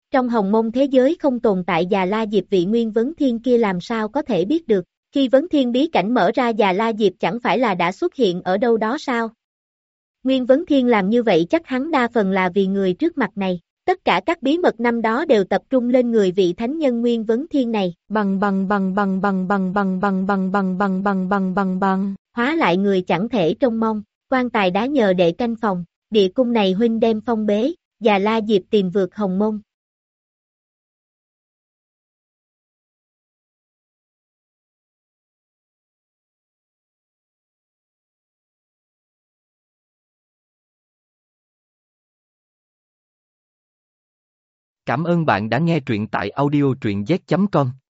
Trong hồng mông thế giới không tồn tại Già La Diệp, vị Nguyên Vấn Thiên kia làm sao có thể biết được, khi Vấn Thiên bí cảnh mở ra Già La Diệp chẳng phải là đã xuất hiện ở đâu đó sao? Nguyên Vấn Thiên làm như vậy chắc hắn đa phần là vì người trước mặt này, tất cả các bí mật năm đó đều tập trung lên người vị thánh nhân Nguyên Vấn Thiên này, bằng bằng bằng bằng bằng bằng bằng bằng bằng bằng bằng bằng bằng bằng bằng, hóa lại người chẳng thể trông mong, quan tài đá nhờ đệ canh phòng, địa cung này huynh đem phong bế, Già La Diệp tìm vượt hồng môn. Cảm ơn bạn đã nghe truyện tại audio truyện z chấm com.